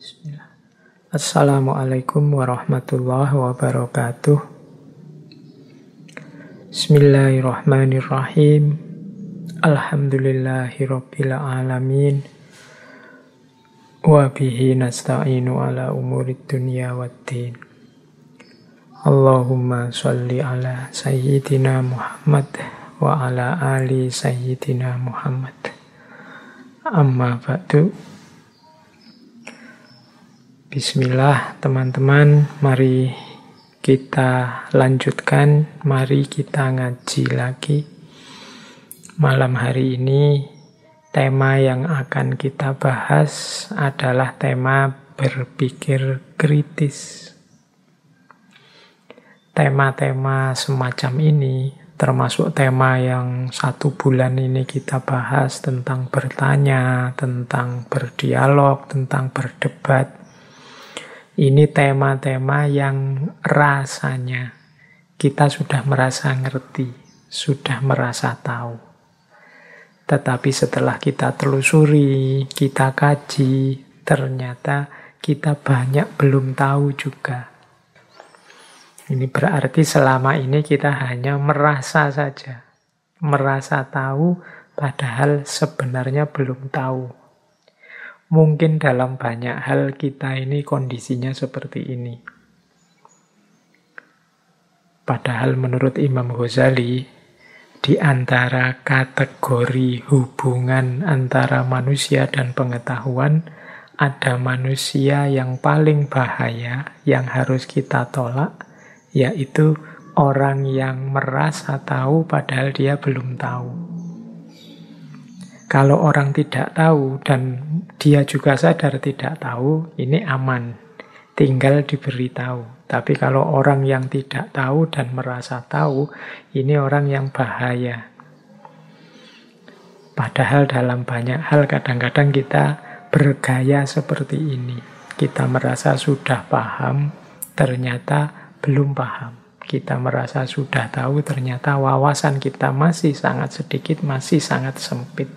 Bismillah. Assalamualaikum warahmatullahi wabarakatuh. Bismillahirrahmanirrahim. Alhamdulillahirabbil alamin. Wa bihi nasta'inu ala umurid dunya waddin. Allahumma sholli ala sayyidina Muhammad wa ala ali sayyidina Muhammad. Amma ba'du. Bismillah teman-teman, mari kita lanjutkan, mari kita ngaji lagi. Malam hari ini tema yang akan kita bahas adalah tema berpikir kritis. Tema-tema semacam ini termasuk tema yang 1 bulan ini kita bahas tentang bertanya, tentang berdialog, tentang berdebat. Ini tema-tema yang rasanya kita sudah merasa ngerti, sudah merasa tahu. Tetapi setelah kita telusuri, kita kaji, ternyata kita banyak belum tahu juga. Ini berarti selama ini kita hanya merasa saja. Merasa tahu, padahal sebenarnya belum tahu. Mungkin dalam banyak hal kita ini kondisinya seperti ini. Padahal menurut Imam Ghazali, di antara kategori hubungan antara manusia dan pengetahuan, ada manusia yang paling bahaya, yang harus kita tolak, yaitu orang yang merasa tahu padahal dia belum tahu. Kalau orang tidak tahu dan dia juga sadar tidak tahu, ini aman, tinggal diberitahu. Tapi kalau orang yang tidak tahu dan merasa tahu, ini orang yang bahaya. Padahal dalam banyak hal kadang-kadang kita bergaya seperti ini. Kita merasa sudah paham, ternyata belum paham. Kita merasa sudah tahu, ternyata wawasan kita masih sangat sedikit, masih sangat sempit.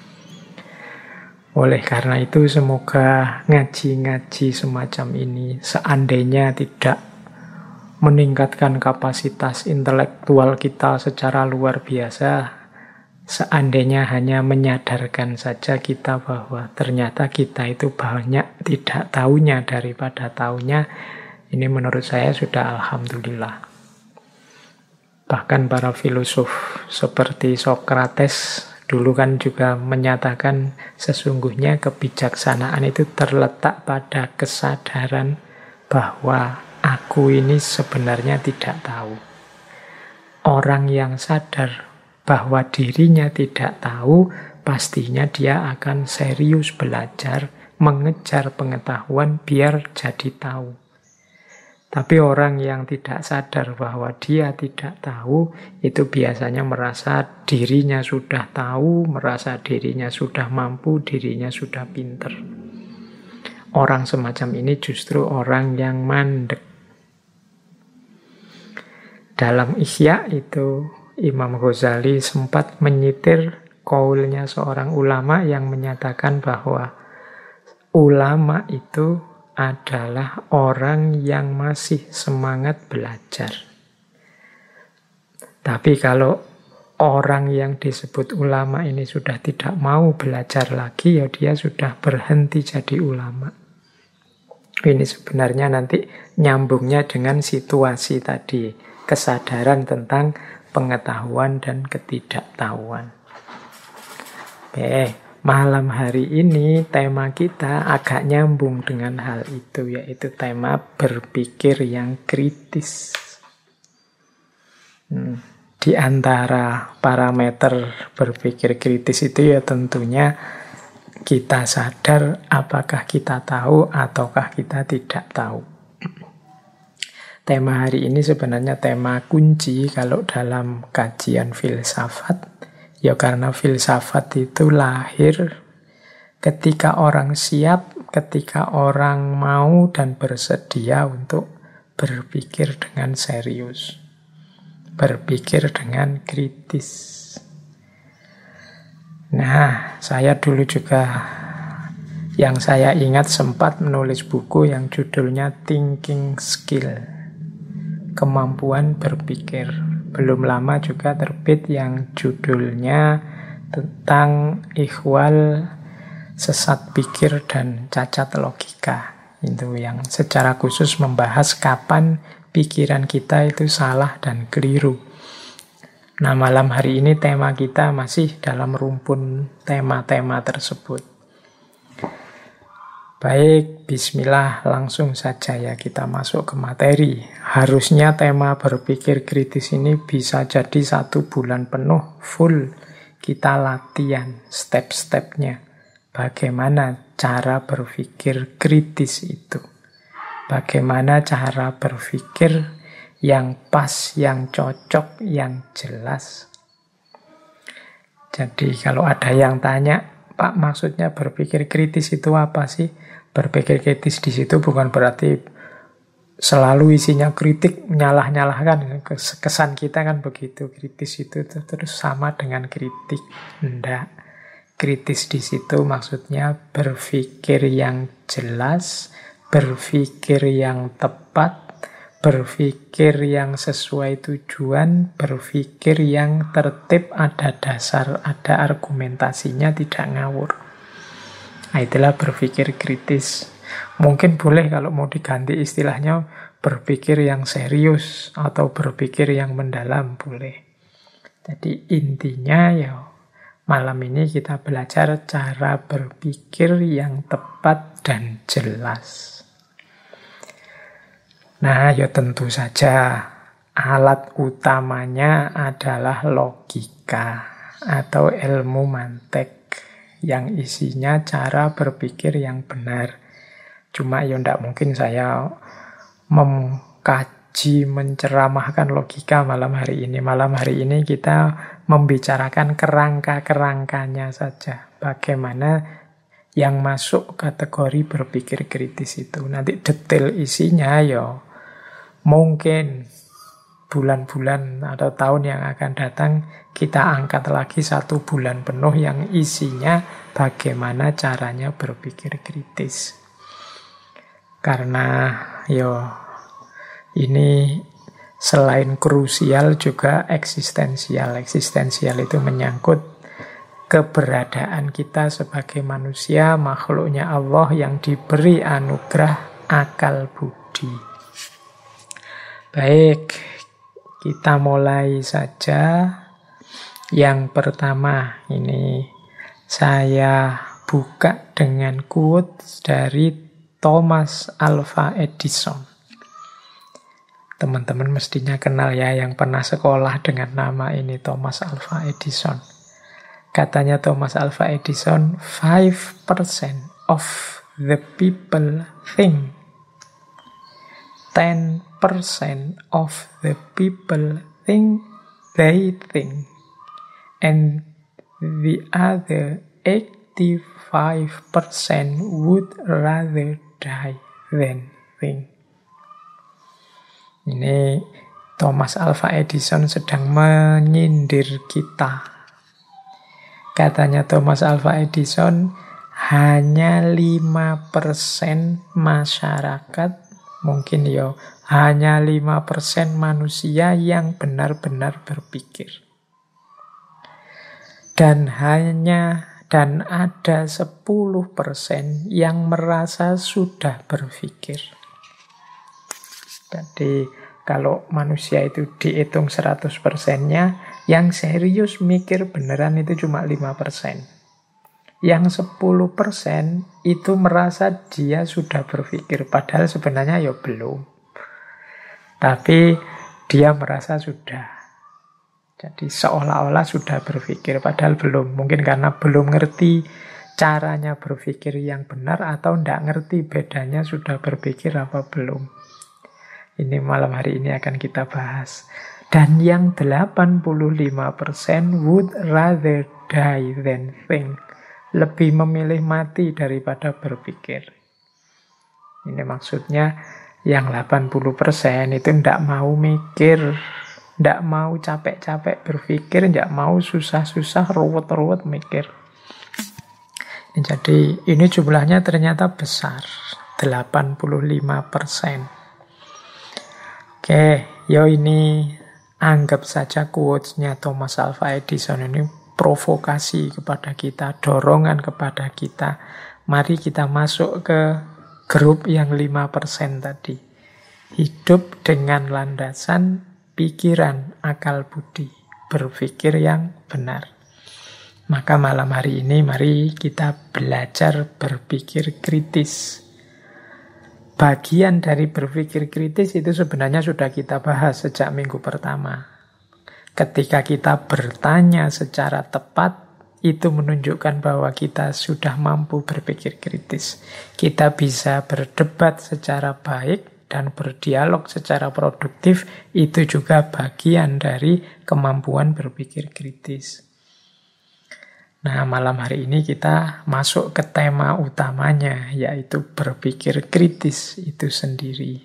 Oleh karena itu, semoga ngaji-ngaji semacam ini seandainya tidak meningkatkan kapasitas intelektual kita secara luar biasa, seandainya hanya menyadarkan saja kita bahwa ternyata kita itu banyak tidak tahunya daripada tahunya, ini menurut saya sudah alhamdulillah. Bahkan para filosof seperti Socrates dulu kan juga menyatakan sesungguhnya kebijaksanaan itu terletak pada kesadaran bahwa aku ini sebenarnya tidak tahu. Orang yang sadar bahwa dirinya tidak tahu, pastinya dia akan serius belajar, mengejar pengetahuan biar jadi tahu. Tapi orang yang tidak sadar bahwa dia tidak tahu, itu biasanya merasa dirinya sudah tahu, merasa dirinya sudah mampu, dirinya sudah pinter. Orang semacam ini justru orang yang mandek. Dalam Ihya itu, Imam Ghazali sempat menyitir qaulnya seorang ulama yang menyatakan bahwa ulama itu adalah orang yang masih semangat belajar. Tapi kalau orang yang disebut ulama ini sudah tidak mau belajar lagi, ya dia sudah berhenti jadi ulama. Ini sebenarnya nanti nyambungnya dengan situasi tadi, kesadaran tentang pengetahuan dan ketidaktahuan. Oke. Malam hari ini tema kita agak nyambung dengan hal itu, yaitu tema berpikir yang kritis. Di antara parameter berpikir kritis itu ya tentunya kita sadar apakah kita tahu ataukah kita tidak tahu. Tema hari ini sebenarnya tema kunci kalau dalam kajian filsafat. Ya karena filsafat itu lahir ketika orang siap, ketika orang mau dan bersedia untuk berpikir dengan serius, berpikir dengan kritis. Nah, saya dulu juga Yang saya ingat sempat menulis buku yang judulnya Thinking Skill, kemampuan berpikir. Belum lama juga terbit yang judulnya tentang ikhwal, sesat pikir dan cacat logika. Itu yang secara khusus membahas kapan pikiran kita itu salah dan keliru. Nah, malam hari ini tema kita masih dalam rumpun tema-tema tersebut. Baik, bismillah, langsung saja ya kita masuk ke materi. Harusnya tema berpikir kritis ini bisa jadi 1 bulan penuh full kita latihan step-stepnya. Bagaimana cara berpikir kritis itu? Bagaimana cara berpikir yang pas, yang cocok, yang jelas? Jadi kalau ada yang tanya, Pak, maksudnya berpikir kritis itu apa sih? Berpikir kritis di situ bukan berarti selalu isinya kritik, nyalah-nyalahkan. Kesan kita kan begitu, kritis itu terus sama dengan kritik. Enggak. Kritis di situ maksudnya berpikir yang jelas, berpikir yang tepat, berpikir yang sesuai tujuan, berpikir yang tertib, ada dasar, ada argumentasinya, tidak ngawur. Nah, itulah berpikir kritis. Mungkin boleh kalau mau diganti istilahnya berpikir yang serius atau berpikir yang mendalam, boleh. Jadi intinya ya malam ini kita belajar cara berpikir yang tepat dan jelas. Nah, ya tentu saja alat utamanya adalah logika atau ilmu mantek yang isinya cara berpikir yang benar. Cuma ya tidak mungkin saya mengkaji, menceramahkan logika malam hari ini. Malam hari ini kita membicarakan kerangka-kerangkanya saja. Bagaimana yang masuk kategori berpikir kritis itu. Nanti detail isinya ya mungkin bulan-bulan atau tahun yang akan datang kita angkat lagi 1 bulan penuh yang isinya bagaimana caranya berpikir kritis. Karena ini selain krusial juga eksistensial. Eksistensial itu menyangkut keberadaan kita sebagai manusia, makhluknya Allah yang diberi anugerah akal budi. Baik, kita mulai saja. Yang pertama ini saya buka dengan quote dari Thomas Alva Edison. Teman-teman mestinya kenal ya yang pernah sekolah dengan nama ini, Thomas Alva Edison. Katanya Thomas Alva Edison, 5% of the people think. 10% of the people think they think. And the other 85% would rather die than think. Ini Thomas Alva Edison sedang menyindir kita. Katanya Thomas Alva Edison, hanya 5% masyarakat, mungkin hanya 5% manusia yang benar-benar berpikir. Dan ada 10% yang merasa sudah berpikir. Jadi kalau manusia itu dihitung 100%-nya, yang serius mikir beneran itu cuma 5%. Yang 10% itu merasa dia sudah berpikir, padahal sebenarnya belum. Tapi dia merasa sudah. Jadi seolah-olah sudah berpikir, padahal belum. Mungkin karena belum ngerti caranya berpikir yang benar, atau tidak ngerti bedanya sudah berpikir apa belum. Ini malam hari ini akan kita bahas. Dan yang 85% would rather die than think. Lebih memilih mati daripada berpikir. Ini maksudnya yang 80% itu tidak mau mikir, tidak mau capek-capek berpikir, tidak mau susah-susah, ruwet-ruwet mikir. Jadi ini jumlahnya ternyata besar, 85%. Oke, ini anggap saja quotes-nya Thomas Alva Edison ini provokasi kepada kita, dorongan kepada kita. Mari kita masuk ke grup yang 5% tadi. Hidup dengan landasan pikiran, akal budi, berpikir yang benar. Maka malam hari ini mari kita belajar berpikir kritis. Bagian dari berpikir kritis itu sebenarnya sudah kita bahas sejak minggu pertama. Ketika kita bertanya secara tepat, itu menunjukkan bahwa kita sudah mampu berpikir kritis. Kita bisa berdebat secara baik dan berdialog secara produktif, itu juga bagian dari kemampuan berpikir kritis. Nah, malam hari ini kita masuk ke tema utamanya, yaitu berpikir kritis itu sendiri.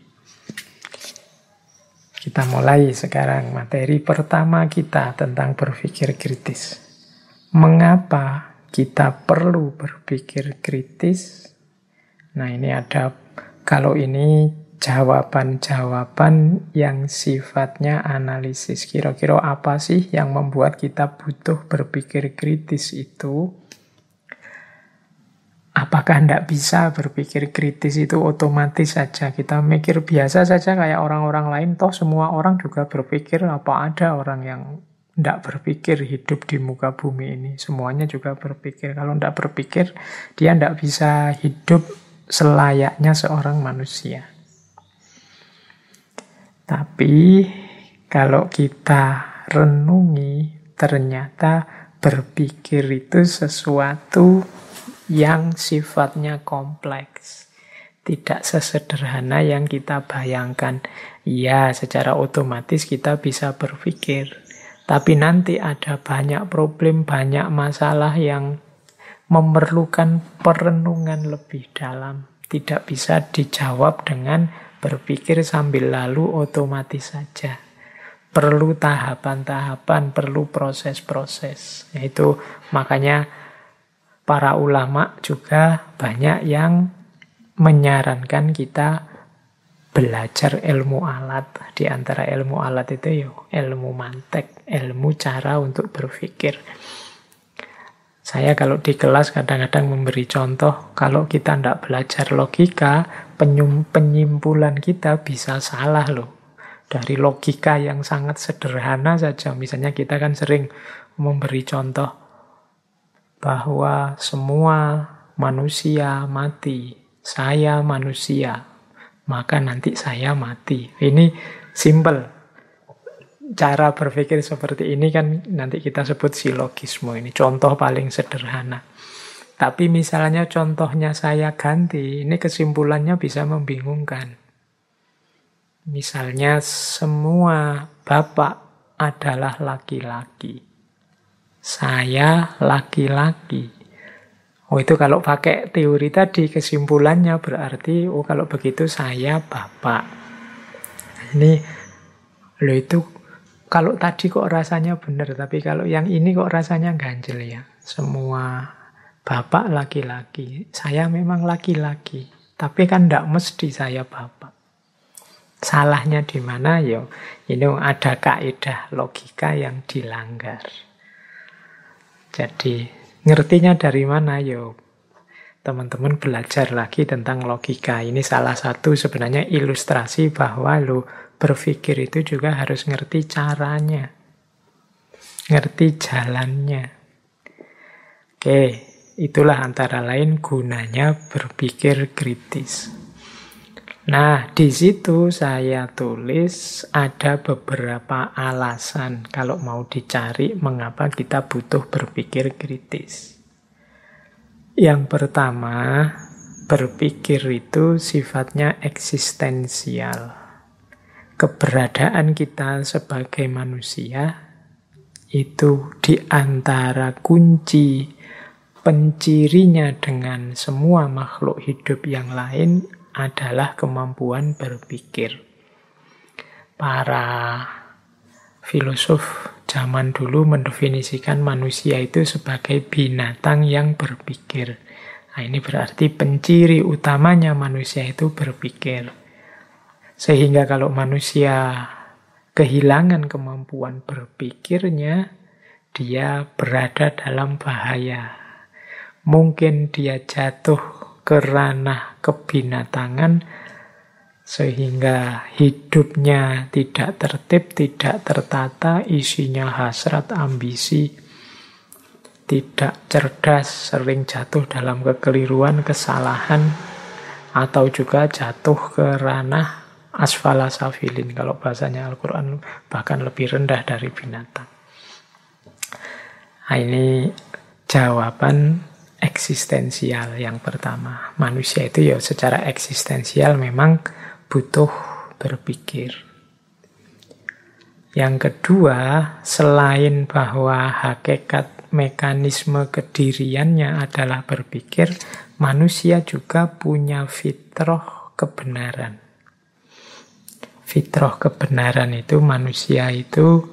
Kita mulai sekarang materi pertama kita tentang berpikir kritis. Mengapa kita perlu berpikir kritis? Nah, ini ada, kalau ini jawaban-jawaban yang sifatnya analisis. Kira-kira apa sih yang membuat kita butuh berpikir kritis itu? Apakah tidak bisa berpikir kritis itu otomatis saja? Kita mikir biasa saja kayak orang-orang lain. Toh semua orang juga berpikir, apa ada orang yang tidak berpikir hidup di muka bumi ini? Semuanya juga berpikir. Kalau tidak berpikir, dia tidak bisa hidup selayaknya seorang manusia. Tapi kalau kita renungi, ternyata berpikir itu sesuatu yang sifatnya kompleks. Tidak sesederhana yang kita bayangkan. Ya, secara otomatis kita bisa berpikir. Tapi nanti ada banyak problem, banyak masalah yang memerlukan perenungan lebih dalam. Tidak bisa dijawab dengan berpikir sambil lalu otomatis saja. Perlu tahapan-tahapan, perlu proses-proses. Itu makanya para ulama juga banyak yang menyarankan kita belajar ilmu alat. Di antara ilmu alat itu ilmu mantek, ilmu cara untuk berpikir. Saya kalau di kelas kadang-kadang memberi contoh, kalau kita tidak belajar logika, penyimpulan kita bisa salah loh. Dari logika yang sangat sederhana saja, misalnya kita kan sering memberi contoh bahwa semua manusia mati, saya manusia, maka nanti saya mati. Ini simple. Cara berpikir seperti ini kan nanti kita sebut silogisme. Ini contoh paling sederhana. Tapi misalnya contohnya saya ganti, ini kesimpulannya bisa membingungkan. Misalnya semua bapak adalah laki-laki. Saya laki-laki. Itu kalau pakai teori tadi kesimpulannya berarti, kalau begitu saya bapak. Ini, itu kalau tadi kok rasanya benar, tapi kalau yang ini kok rasanya ganjel ya. Semua bapak laki-laki. Saya memang laki-laki. Tapi kan tidak mesti saya bapak. Salahnya di mana? Ini ada kaidah logika yang dilanggar. Jadi, ngertinya dari mana? Teman-teman belajar lagi tentang logika. Ini salah satu sebenarnya ilustrasi bahwa berpikir itu juga harus ngerti caranya. Ngerti jalannya. Oke, itulah antara lain gunanya berpikir kritis. Nah, di situ saya tulis ada beberapa alasan kalau mau dicari mengapa kita butuh berpikir kritis. Yang pertama, berpikir itu sifatnya eksistensial. Keberadaan kita sebagai manusia itu di antara kunci pencirinya dengan semua makhluk hidup yang lain adalah kemampuan berpikir. Para filosof zaman dulu mendefinisikan manusia itu sebagai binatang yang berpikir. Nah, ini berarti penciri utamanya manusia itu berpikir. Sehingga kalau manusia kehilangan kemampuan berpikirnya, dia berada dalam bahaya. Mungkin dia jatuh ke ranah kebinatangan, sehingga hidupnya tidak tertib, tidak tertata, isinya hasrat, ambisi, tidak cerdas, sering jatuh dalam kekeliruan, kesalahan, atau juga jatuh ke ranah asfala safilin. Kalau bahasanya Al-Quran bahkan lebih rendah dari binatang. Nah, ini jawaban eksistensial yang pertama. Manusia itu ya secara eksistensial memang butuh berpikir. Yang kedua, selain bahwa hakikat mekanisme kediriannya adalah berpikir, manusia juga punya fitrah kebenaran. Fitrah kebenaran itu manusia itu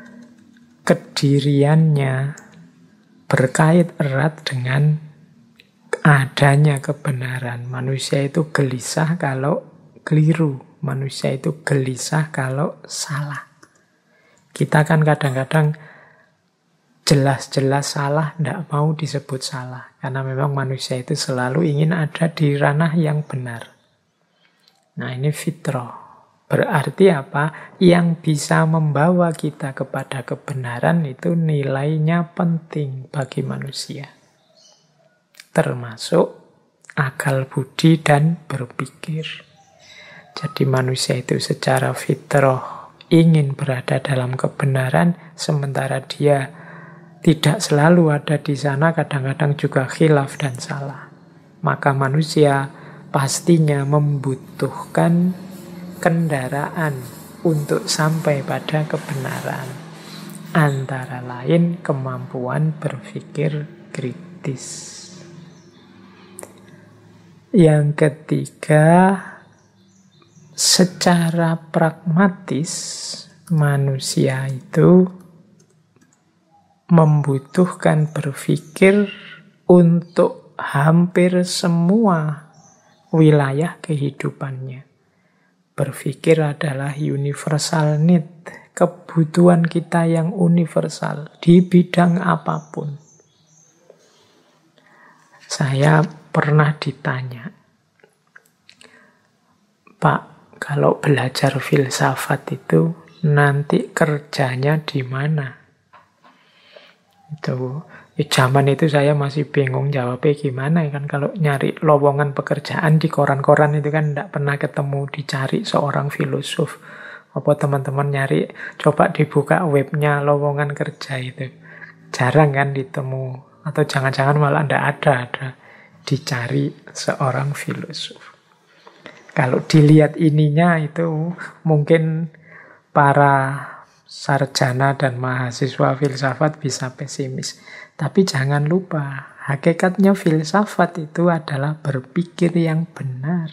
kediriannya berkait erat dengan adanya kebenaran. Manusia itu gelisah kalau keliru. Manusia itu gelisah kalau salah. Kita kan kadang-kadang jelas-jelas salah, tidak mau disebut salah. Karena memang manusia itu selalu ingin ada di ranah yang benar. Nah, ini fitrah. Berarti apa? Yang bisa membawa kita kepada kebenaran itu nilainya penting bagi manusia. Termasuk akal budi dan berpikir. Jadi manusia itu secara fitrah ingin berada dalam kebenaran, sementara dia tidak selalu ada di sana, kadang-kadang juga khilaf dan salah. Maka manusia pastinya membutuhkan kendaraan untuk sampai pada kebenaran. Antara lain kemampuan berpikir kritis. Yang ketiga, secara pragmatis manusia itu membutuhkan berpikir untuk hampir semua wilayah kehidupannya. Berpikir adalah universal need, kebutuhan kita yang universal di bidang apapun. Saya pernah ditanya, Pak, kalau belajar filsafat itu nanti kerjanya di mana? Itu zaman itu saya masih bingung jawabnya gimana kan, kalau nyari lowongan pekerjaan di koran-koran itu kan tidak pernah ketemu dicari seorang filosof. Apa teman-teman nyari, coba dibuka webnya lowongan kerja itu, jarang kan ditemu, atau jangan-jangan malah tidak ada dicari seorang filosof. Kalau dilihat ininya itu mungkin para sarjana dan mahasiswa filsafat bisa pesimis. Tapi jangan lupa, hakikatnya filsafat itu adalah berpikir yang benar.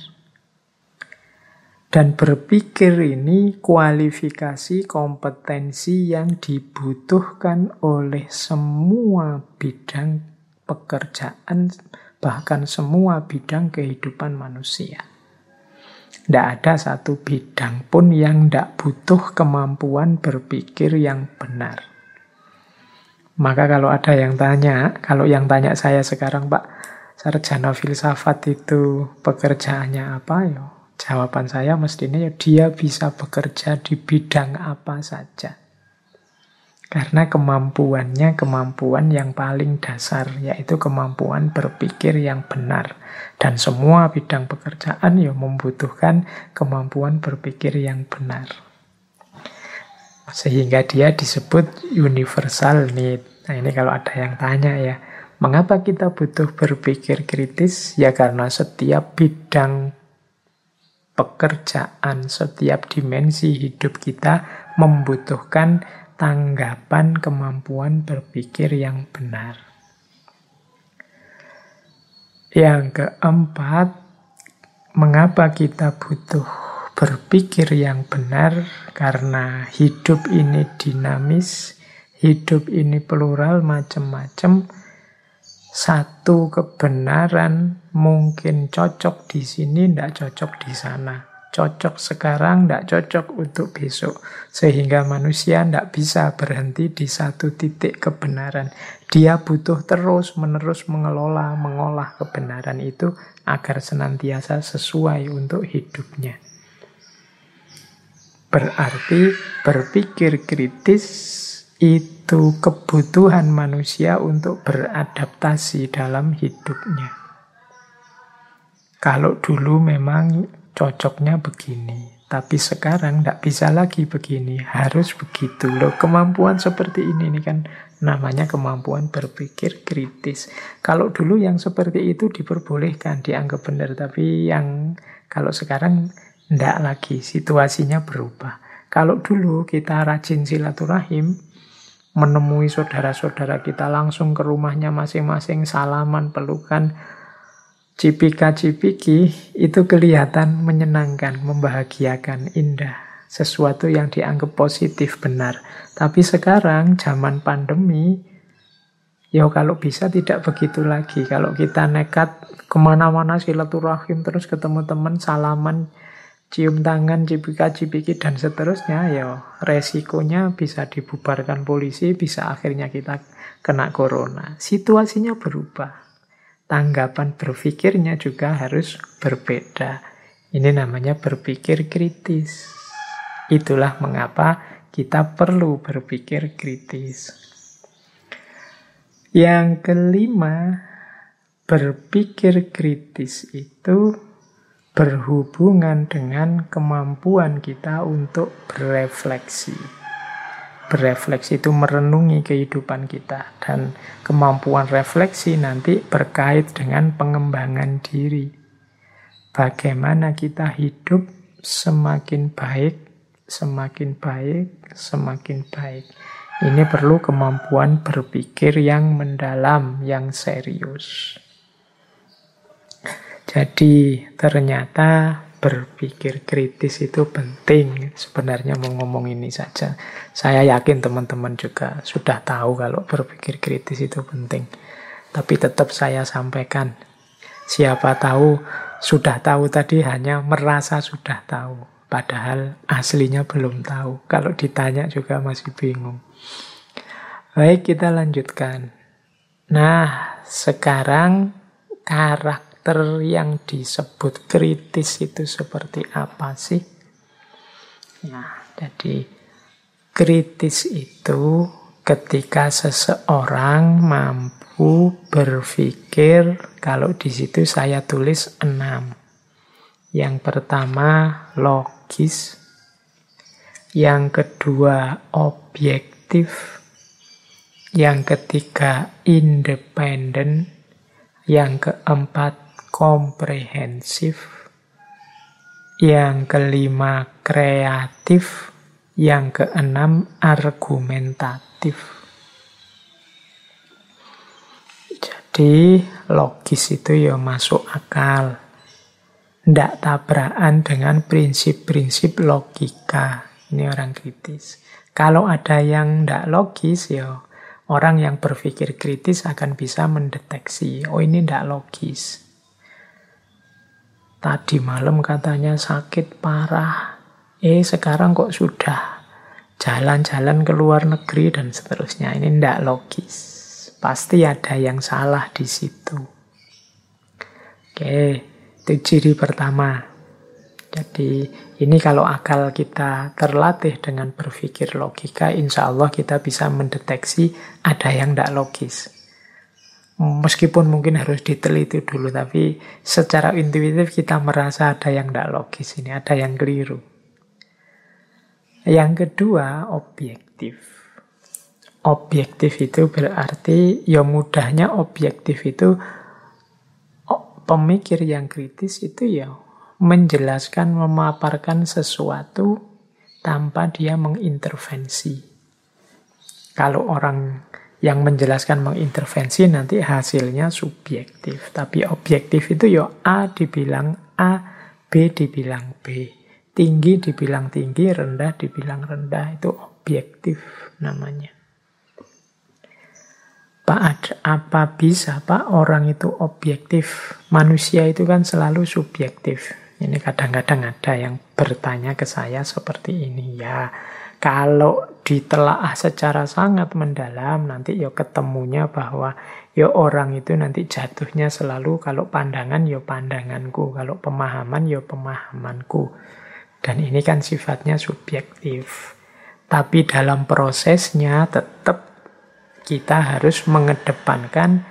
Dan berpikir ini kualifikasi kompetensi yang dibutuhkan oleh semua bidang pekerjaan, bahkan semua bidang kehidupan manusia. Tidak ada satu bidang pun yang tidak butuh kemampuan berpikir yang benar. Maka kalau ada yang tanya, kalau yang tanya saya sekarang, Pak, sarjana filsafat itu pekerjaannya apa? Ya, jawaban saya mestinya ya dia bisa bekerja di bidang apa saja. Karena kemampuannya kemampuan yang paling dasar, yaitu kemampuan berpikir yang benar. Dan semua bidang pekerjaan ya membutuhkan kemampuan berpikir yang benar. Sehingga dia disebut universal need. Nah, ini kalau ada yang tanya ya, mengapa kita butuh berpikir kritis? Ya karena setiap bidang pekerjaan, setiap dimensi hidup kita membutuhkan tanggapan kemampuan berpikir yang benar. Yang keempat, mengapa kita butuh berpikir yang benar? Karena hidup ini dinamis, Hidup ini plural, macam-macam. Satu kebenaran mungkin cocok di sini, tidak cocok di sana. Cocok sekarang, tidak cocok untuk besok. Sehingga manusia tidak bisa berhenti di satu titik kebenaran. Dia butuh terus-menerus mengolah kebenaran itu agar senantiasa sesuai untuk hidupnya. Berarti berpikir kritis itu kebutuhan manusia untuk beradaptasi dalam hidupnya. Kalau dulu memang cocoknya begini, tapi sekarang tidak bisa lagi begini, harus begitu. Loh, kemampuan seperti ini kan namanya kemampuan berpikir kritis. Kalau dulu yang seperti itu diperbolehkan, dianggap benar, tapi yang kalau sekarang tidak lagi, situasinya berubah. Kalau dulu kita rajin silaturahim, menemui saudara-saudara kita langsung ke rumahnya masing-masing, salaman, pelukan, cipika-cipiki, itu kelihatan menyenangkan, membahagiakan, indah. Sesuatu yang dianggap positif, benar. Tapi sekarang, zaman pandemi, ya kalau bisa tidak begitu lagi. Kalau kita nekat kemana-mana silaturahim, terus ketemu teman, salaman, cium tangan, cipika-cipiki, dan seterusnya, ya resikonya bisa dibubarkan polisi, bisa akhirnya kita kena corona. Situasinya berubah. Tanggapan berpikirnya juga harus berbeda. Ini namanya berpikir kritis. Itulah mengapa kita perlu berpikir kritis. Yang kelima, berpikir kritis itu berhubungan dengan kemampuan kita untuk berefleksi. Berefleksi itu merenungi kehidupan kita. Dan kemampuan refleksi nanti berkait dengan pengembangan diri. Bagaimana kita hidup semakin baik, semakin baik, semakin baik. Ini perlu kemampuan berpikir yang mendalam, yang serius. Jadi ternyata berpikir kritis itu penting. Sebenarnya mau ngomong ini saja. Saya yakin teman-teman juga sudah tahu kalau berpikir kritis itu penting. Tapi tetap saya sampaikan. Siapa tahu, sudah tahu tadi hanya merasa sudah tahu. Padahal aslinya belum tahu. Kalau ditanya juga masih bingung. Baik, kita lanjutkan. Nah, sekarang karakter yang disebut kritis itu seperti apa sih? Nah, jadi kritis itu ketika seseorang mampu berpikir, kalau di situ saya tulis 6. Yang pertama logis, yang kedua objektif, yang ketiga independen, yang keempat komprehensif, yang kelima kreatif, yang keenam argumentatif. Jadi logis itu ya masuk akal, tidak tabrakan dengan prinsip-prinsip logika. Ini orang kritis. Kalau ada yang tidak logis, ya orang yang berpikir kritis akan bisa mendeteksi, oh ini tidak logis. Tadi malam katanya sakit parah, sekarang kok sudah jalan-jalan ke luar negeri dan seterusnya. Ini tidak logis. Pasti ada yang salah di situ. Oke, itu ciri pertama. Jadi ini kalau akal kita terlatih dengan berpikir logika, insya Allah kita bisa mendeteksi ada yang tidak logis. Meskipun mungkin harus diteliti dulu, tapi secara intuitif kita merasa ada yang tidak logis ini, ada yang keliru. Yang kedua, objektif. Objektif itu berarti, ya mudahnya objektif itu, pemikir yang kritis itu ya menjelaskan, memaparkan sesuatu tanpa dia mengintervensi. Kalau orang yang menjelaskan mengintervensi, nanti hasilnya subjektif. Tapi objektif itu ya A dibilang A, B dibilang B. Tinggi dibilang tinggi, rendah dibilang rendah. Itu objektif namanya. Apa bisa Pak orang itu objektif? Manusia itu kan selalu subjektif. Ini kadang-kadang ada yang bertanya ke saya seperti ini. Ya, kalau ditelaah secara sangat mendalam, nanti ya ketemunya bahwa ya orang itu nanti jatuhnya selalu kalau pandangan ya pandanganku, kalau pemahaman ya pemahamanku. Dan ini kan sifatnya subjektif. Tapi dalam prosesnya tetap kita harus mengedepankan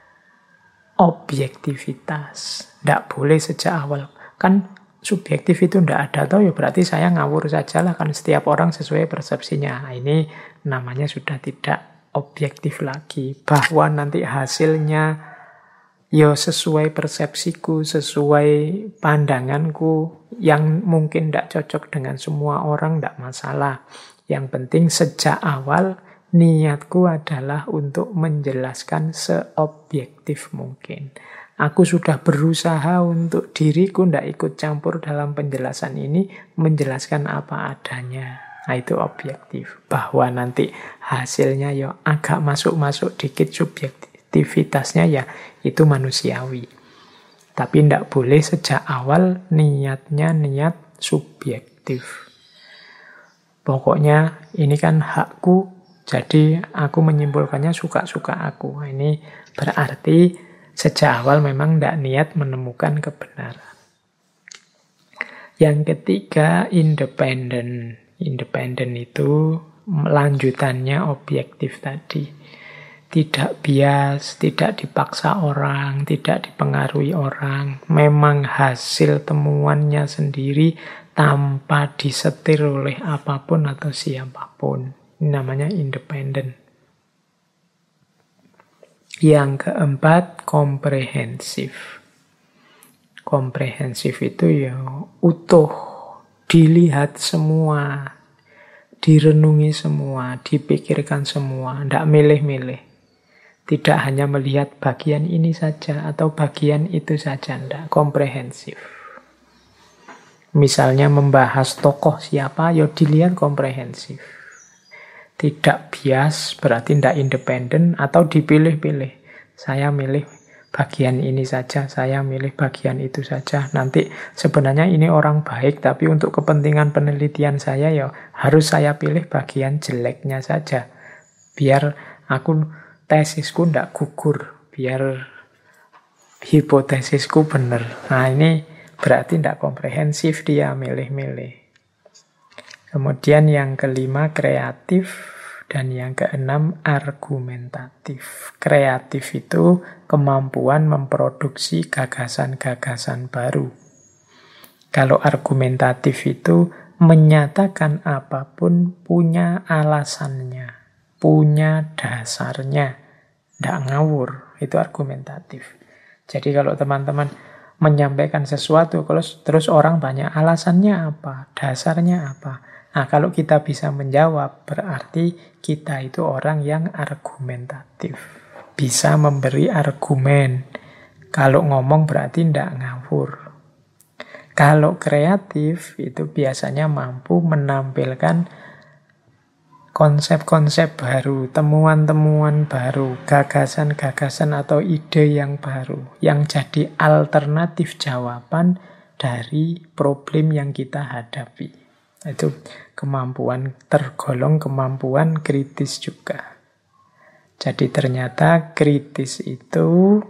objektivitas. Tidak boleh sejak awal. Kan subjektif itu tidak ada, atau ya berarti saya ngawur saja lah. Kan setiap orang sesuai persepsinya. Nah, ini namanya sudah tidak objektif lagi. Bahwa nanti hasilnya ya sesuai persepsiku, sesuai pandanganku, yang mungkin tidak cocok dengan semua orang, tidak masalah. Yang penting sejak awal niatku adalah untuk menjelaskan seobjektif mungkin. Aku sudah berusaha untuk diriku tidak ikut campur dalam penjelasan ini, menjelaskan apa adanya. Nah, itu objektif. Bahwa nanti hasilnya ya agak masuk-masuk dikit subjektivitasnya, ya itu manusiawi. Tapi tidak boleh sejak awal niatnya niat subjektif. Pokoknya ini kan hakku, jadi aku menyimpulkannya suka-suka aku. Nah, ini berarti sejak awal memang tidak niat menemukan kebenaran. Yang ketiga, independen. Independen itu lanjutannya objektif tadi. Tidak bias, tidak dipaksa orang, tidak dipengaruhi orang. Memang hasil temuannya sendiri tanpa disetir oleh apapun atau siapapun. Ini namanya independen. Yang keempat, komprehensif. Komprehensif itu ya utuh, dilihat semua, direnungi semua, dipikirkan semua, tidak milih-milih. Tidak hanya melihat bagian ini saja atau bagian itu saja, tidak. Komprehensif. Misalnya membahas tokoh siapa, ya dilihat komprehensif. Tidak bias, berarti tidak independen, atau dipilih-pilih. Saya milih bagian ini saja, saya milih bagian itu saja. Nanti sebenarnya ini orang baik, tapi untuk kepentingan penelitian saya ya harus saya pilih bagian jeleknya saja. Biar tesisku tidak gugur, biar hipotesisku benar. Nah, ini berarti tidak komprehensif, dia milih-milih. Kemudian yang kelima, kreatif. Dan yang keenam, argumentatif. Kreatif itu kemampuan memproduksi gagasan-gagasan baru. Kalau argumentatif itu menyatakan apapun punya alasannya, punya dasarnya, tidak ngawur. Itu argumentatif. Jadi kalau teman-teman menyampaikan sesuatu, terus orang banyak alasannya apa, dasarnya apa. Nah, kalau kita bisa menjawab, berarti kita itu orang yang argumentatif. Bisa memberi argumen. Kalau ngomong berarti tidak ngawur. Kalau kreatif, itu biasanya mampu menampilkan konsep-konsep baru, temuan-temuan baru, gagasan-gagasan atau ide yang baru, yang jadi alternatif jawaban dari problem yang kita hadapi. Itu kemampuan, tergolong kemampuan kritis juga. Jadi ternyata kritis itu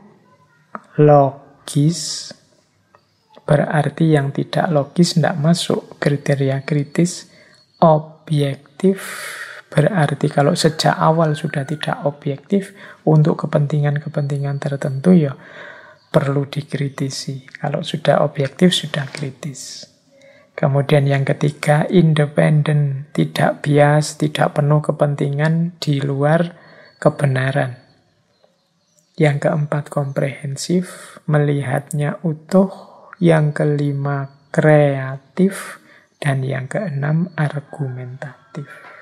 logis, berarti yang tidak logis tidak masuk kriteria kritis. Objektif, berarti kalau sejak awal sudah tidak objektif, untuk kepentingan-kepentingan tertentu ya perlu dikritisi. Kalau sudah objektif, sudah kritis. Kemudian yang ketiga, independen, tidak bias, tidak penuh kepentingan di luar kebenaran. Yang keempat, komprehensif, melihatnya utuh. Yang kelima, kreatif. Dan yang keenam, argumentatif.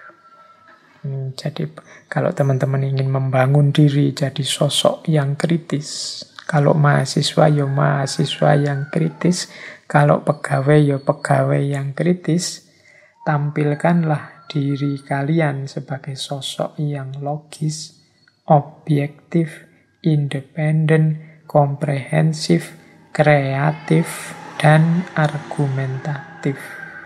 Jadi kalau teman-teman ingin membangun diri jadi sosok yang kritis, kalau mahasiswa ya mahasiswa yang kritis, kalau pegawai ya pegawai yang kritis, tampilkanlah diri kalian sebagai sosok yang logis, objektif, independen, komprehensif, kreatif, dan argumentatif.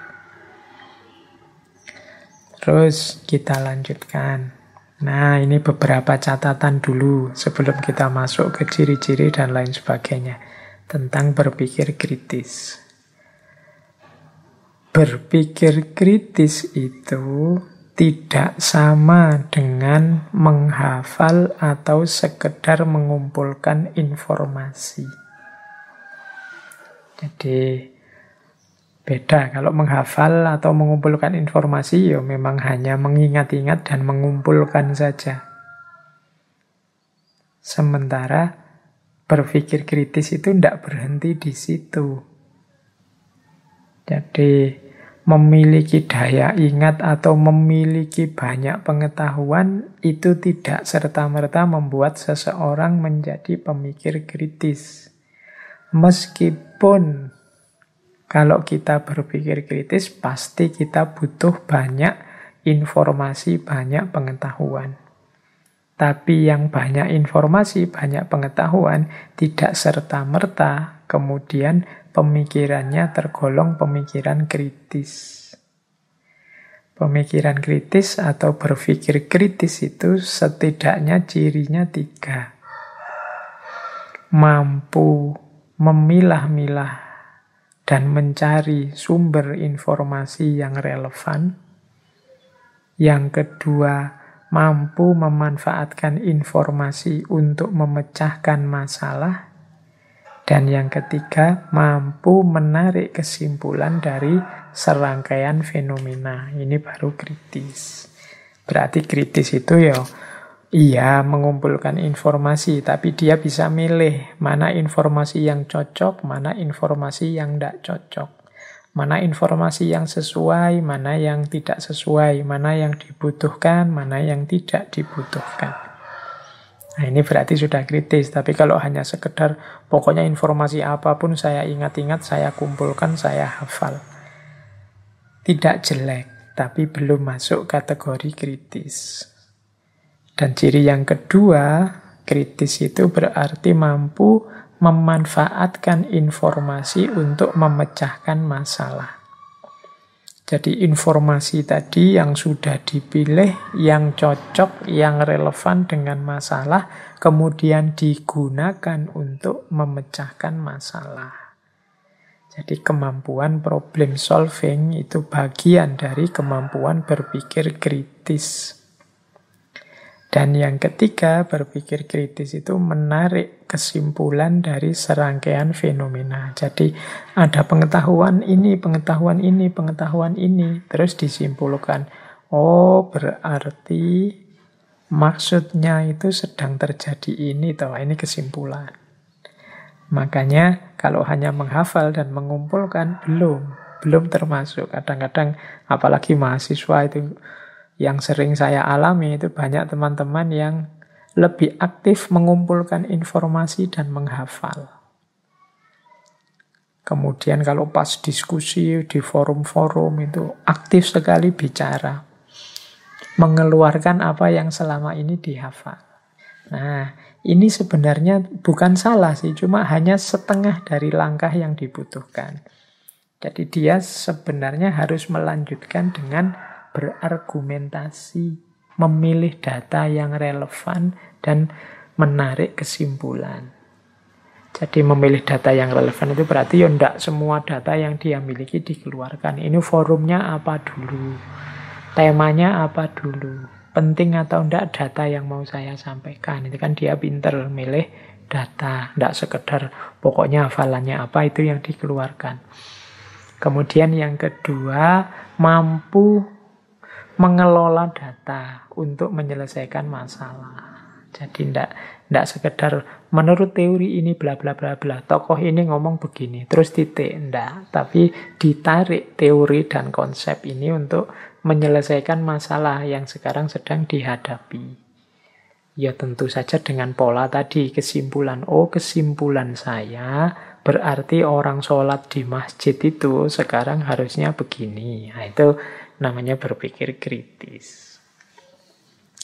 Terus kita lanjutkan. Nah, ini beberapa catatan dulu sebelum kita masuk ke ciri-ciri dan lain sebagainya tentang berpikir kritis. Berpikir kritis itu tidak sama dengan menghafal atau sekedar mengumpulkan informasi. Jadi beda, kalau menghafal atau mengumpulkan informasi ya memang hanya mengingat-ingat dan mengumpulkan saja. Sementara berpikir kritis itu tidak berhenti di situ. Jadi memiliki daya ingat atau memiliki banyak pengetahuan itu tidak serta-merta membuat seseorang menjadi pemikir kritis. Meskipun kalau kita berpikir kritis pasti kita butuh banyak informasi, banyak pengetahuan. Tapi yang banyak informasi, banyak pengetahuan tidak serta-merta kemudian pemikirannya tergolong pemikiran kritis. Pemikiran kritis atau berpikir kritis itu setidaknya cirinya 3. Mampu memilah-milah dan mencari sumber informasi yang relevan. Yang kedua, mampu memanfaatkan informasi untuk memecahkan masalah. Dan yang ketiga, mampu menarik kesimpulan dari serangkaian fenomena. Ini baru kritis. Berarti kritis itu ya, iya mengumpulkan informasi, tapi dia bisa milih mana informasi yang cocok, mana informasi yang tidak cocok. Mana informasi yang sesuai, mana yang tidak sesuai, mana yang dibutuhkan, mana yang tidak dibutuhkan. Nah, ini berarti sudah kritis. Tapi kalau hanya sekedar pokoknya informasi apapun saya ingat-ingat, saya kumpulkan, saya hafal. Tidak jelek, tapi belum masuk kategori kritis. Dan ciri yang kedua, kritis itu berarti mampu memanfaatkan informasi untuk memecahkan masalah. Jadi informasi tadi yang sudah dipilih, yang cocok, yang relevan dengan masalah, kemudian digunakan untuk memecahkan masalah. Jadi kemampuan problem solving itu bagian dari kemampuan berpikir kritis. Dan yang ketiga, berpikir kritis itu menarik kesimpulan dari serangkaian fenomena. Jadi ada pengetahuan ini, pengetahuan ini, pengetahuan ini. Terus disimpulkan, oh berarti maksudnya itu sedang terjadi ini, toh ini kesimpulan. Makanya kalau hanya menghafal dan mengumpulkan, belum termasuk. Kadang-kadang apalagi mahasiswa itu, yang sering saya alami itu banyak teman-teman yang lebih aktif mengumpulkan informasi dan menghafal. Kemudian kalau pas diskusi di forum-forum itu aktif sekali bicara. Mengeluarkan apa yang selama ini dihafal. Nah, ini sebenarnya bukan salah sih, cuma hanya setengah dari langkah yang dibutuhkan. Jadi dia sebenarnya harus melanjutkan dengan berargumentasi, memilih data yang relevan, dan menarik kesimpulan. Jadi memilih data yang relevan itu berarti ya tidak semua data yang dia miliki dikeluarkan. Ini forumnya apa dulu, temanya apa dulu, penting atau tidak data yang mau saya sampaikan. Itu kan dia pinter milih data, tidak sekedar pokoknya hafalannya apa itu yang dikeluarkan. Kemudian yang kedua, mampu mengelola data untuk menyelesaikan masalah. Jadi tidak sekedar menurut teori ini bla bla bla bla, tokoh ini ngomong begini, terus titik, enggak. Tapi ditarik teori dan konsep ini untuk menyelesaikan masalah yang sekarang sedang dihadapi. Ya tentu saja dengan pola tadi, kesimpulan. Oh, kesimpulan saya berarti orang sholat di masjid itu sekarang harusnya begini. Nah, itu namanya berpikir kritis.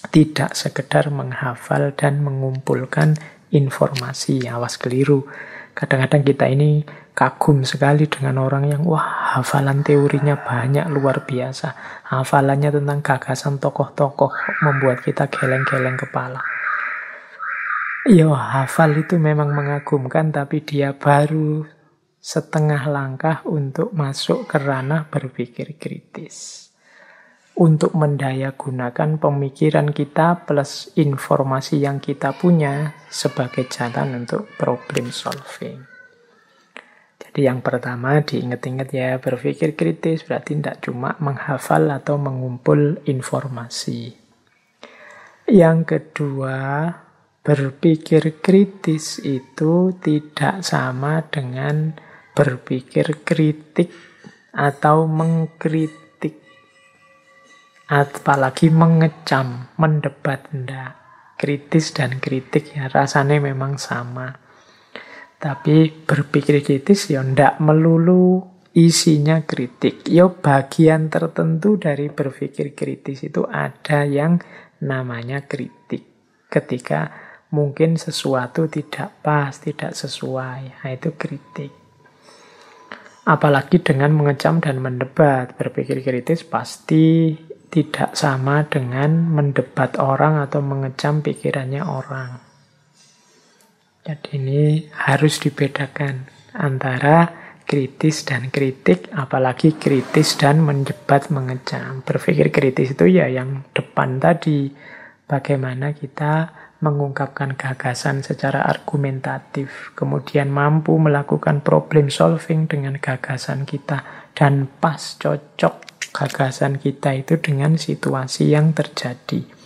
Tidak sekedar menghafal dan mengumpulkan informasi. Awas keliru. Kadang-kadang kita ini kagum sekali dengan orang yang wah hafalan teorinya banyak, luar biasa. Hafalannya tentang gagasan tokoh-tokoh membuat kita geleng-geleng kepala. Ya, hafal itu memang mengagumkan, tapi dia baru setengah langkah untuk masuk ke ranah berpikir kritis. Untuk mendayagunakan pemikiran kita plus informasi yang kita punya sebagai jalan untuk problem solving. Jadi yang pertama diingat-ingat ya, berpikir kritis berarti tidak cuma menghafal atau mengumpul informasi. Yang kedua, berpikir kritis itu tidak sama dengan berpikir kritik atau mengkritik. Apalagi mengecam, mendebat. Enggak. Kritis dan kritik ya rasanya memang sama. Tapi berpikir kritis ya enggak melulu isinya kritik. Ya bagian tertentu dari berpikir kritis itu ada yang namanya kritik. Ketika mungkin sesuatu tidak pas, tidak sesuai. Nah, itu kritik. Apalagi dengan mengecam dan mendebat. Berpikir kritis pasti tidak sama dengan mendebat orang atau mengecam pikirannya orang. Jadi ini harus dibedakan antara kritis dan kritik, apalagi kritis dan mendebat, mengecam. Berpikir kritis itu ya yang depan tadi, bagaimana kita mengungkapkan gagasan secara argumentatif, kemudian mampu melakukan problem solving dengan gagasan kita, dan pas cocok gagasan kita itu dengan situasi yang terjadi.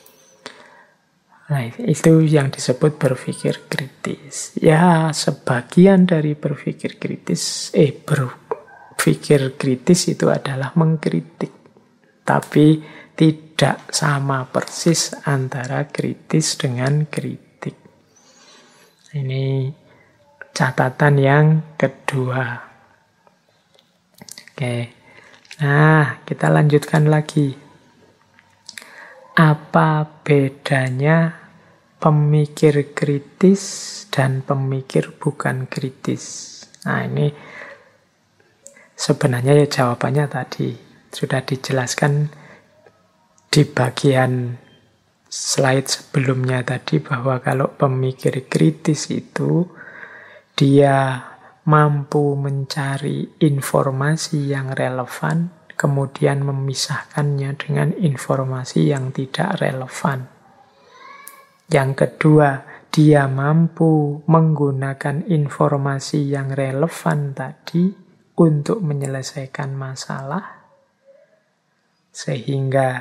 Nah, itu yang disebut berpikir kritis. Ya, sebagian dari berpikir kritis itu adalah mengkritik. Tapi tidak sama persis antara kritis dengan kritik. Ini catatan yang kedua. Oke. Nah, kita lanjutkan lagi. Apa bedanya pemikir kritis dan pemikir bukan kritis? Nah, ini sebenarnya ya jawabannya tadi sudah dijelaskan di bagian slide sebelumnya tadi, bahwa kalau pemikir kritis itu dia mampu mencari informasi yang relevan, kemudian memisahkannya dengan informasi yang tidak relevan. Yang kedua, dia mampu menggunakan informasi yang relevan tadi untuk menyelesaikan masalah, sehingga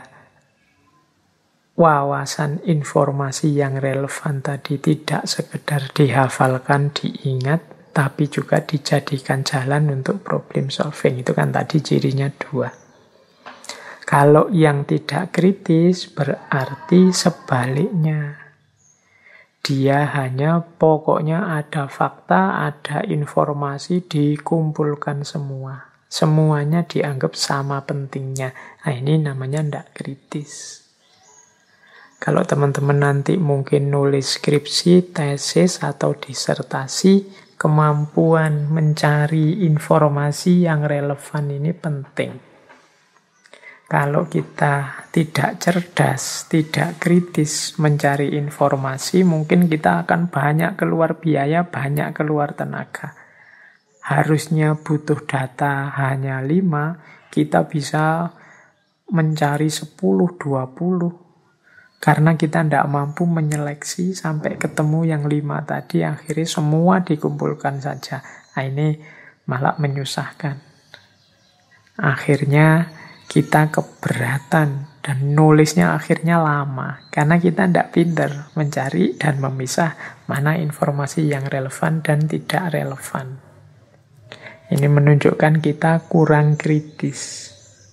wawasan informasi yang relevan tadi tidak sekedar dihafalkan, diingat, tapi juga dijadikan jalan untuk problem solving. Itu kan tadi cirinya dua. Kalau yang tidak kritis berarti sebaliknya. Dia hanya pokoknya ada fakta, ada informasi, dikumpulkan semua. Semuanya dianggap sama pentingnya. Nah, ini namanya tidak kritis. Kalau teman-teman nanti mungkin nulis skripsi, tesis, atau disertasi, kemampuan mencari informasi yang relevan ini penting. Kalau kita tidak cerdas, tidak kritis mencari informasi, mungkin kita akan banyak keluar biaya, banyak keluar tenaga. Harusnya butuh data hanya 5, kita bisa mencari 10, 20. Karena kita tidak mampu menyeleksi sampai ketemu yang 5 tadi, akhirnya semua dikumpulkan saja. Nah, ini malah menyusahkan. Akhirnya kita keberatan dan nulisnya akhirnya lama. Karena kita tidak pintar mencari dan memisah mana informasi yang relevan dan tidak relevan. Ini menunjukkan kita kurang kritis.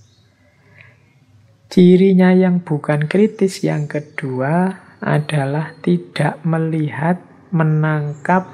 Cirinya yang bukan kritis yang kedua adalah tidak melihat, menangkap,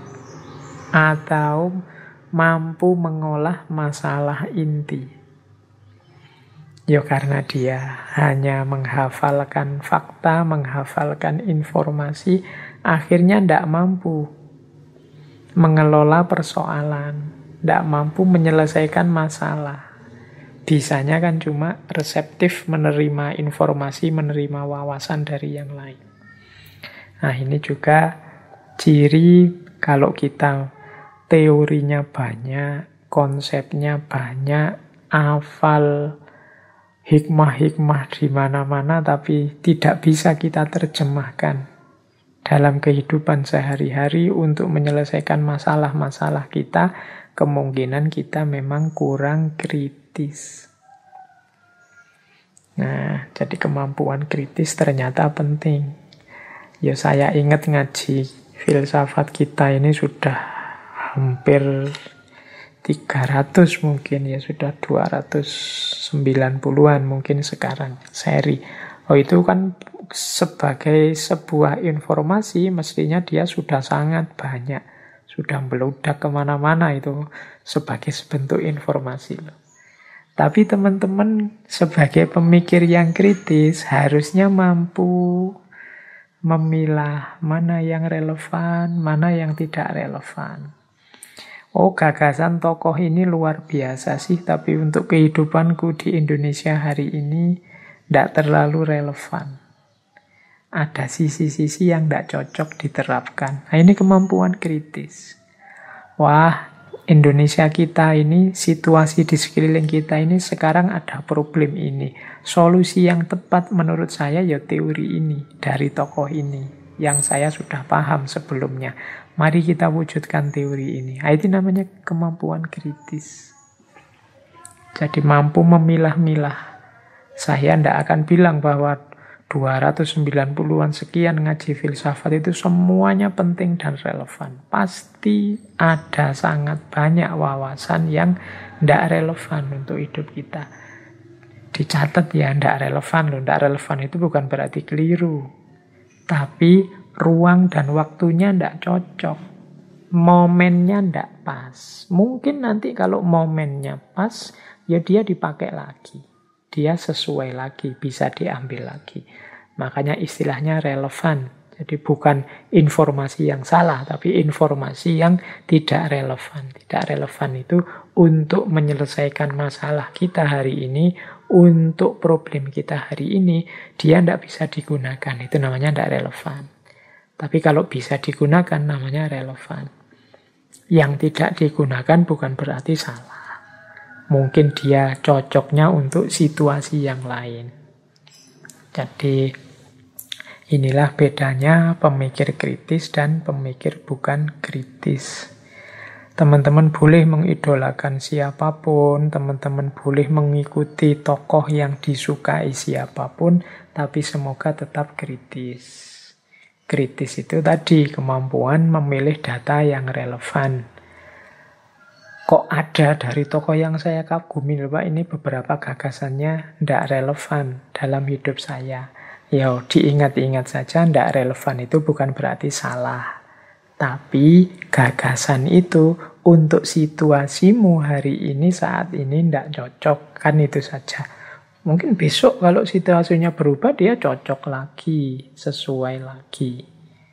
atau mampu mengolah masalah inti. Ya karena dia hanya menghafalkan fakta, menghafalkan informasi, akhirnya tidak mampu mengelola persoalan, tidak mampu menyelesaikan masalah. Bisanya kan cuma reseptif, menerima informasi, menerima wawasan dari yang lain. Nah ini juga ciri kalau kita teorinya banyak, konsepnya banyak, hafal hikmah-hikmah di mana-mana, tapi tidak bisa kita terjemahkan dalam kehidupan sehari-hari untuk menyelesaikan masalah-masalah kita, kemungkinan kita memang kurang kritis. Nah, jadi kemampuan kritis ternyata penting. Ya saya ingat ngaji filsafat kita ini sudah hampir 300 mungkin ya, sudah 290-an mungkin sekarang seri. Oh itu kan sebagai sebuah informasi mestinya dia sudah sangat banyak, sudah meludak kemana-mana itu sebagai bentuk informasi. Tapi teman-teman sebagai pemikir yang kritis harusnya mampu memilah mana yang relevan, mana yang tidak relevan. Oh, gagasan tokoh ini luar biasa sih, tapi untuk kehidupanku di Indonesia hari ini tidak terlalu relevan. Ada sisi-sisi yang tidak cocok diterapkan. Nah, ini kemampuan kritis. Wah, Indonesia kita ini, situasi di sekeliling kita ini sekarang ada problem ini. Solusi yang tepat menurut saya ya teori ini, dari tokoh ini yang saya sudah paham sebelumnya. Mari kita wujudkan teori ini. Nah, itu namanya kemampuan kritis. Jadi mampu memilah-milah. Saya tidak akan bilang bahwa 290-an sekian ngaji filsafat itu semuanya penting dan relevan. Pasti ada sangat banyak wawasan yang tidak relevan untuk hidup kita. Dicatat ya, tidak relevan loh. Tidak relevan itu bukan berarti keliru. Tapi ruang dan waktunya tidak cocok. Momennya tidak pas. Mungkin nanti kalau momennya pas, ya dia dipakai lagi. Dia sesuai lagi, bisa diambil lagi. Makanya istilahnya relevan. Jadi bukan informasi yang salah, tapi informasi yang tidak relevan. Tidak relevan itu untuk menyelesaikan masalah kita hari ini, untuk problem kita hari ini, dia tidak bisa digunakan. Itu namanya tidak relevan. Tapi kalau bisa digunakan, namanya relevan. Yang tidak digunakan bukan berarti salah. Mungkin dia cocoknya untuk situasi yang lain. Jadi inilah bedanya pemikir kritis dan pemikir bukan kritis. Teman-teman boleh mengidolakan siapapun, teman-teman boleh mengikuti tokoh yang disukai siapapun, tapi semoga tetap kritis. Kritis itu tadi kemampuan memilih data yang relevan. Kok ada dari tokoh yang saya kagumi, Pak, ini beberapa gagasannya tidak relevan dalam hidup saya. Ya, diingat-ingat saja, tidak relevan itu bukan berarti salah. Tapi gagasan itu untuk situasimu hari ini, saat ini tidak cocok. Kan itu saja. Mungkin besok kalau situasinya berubah, dia cocok lagi, sesuai lagi.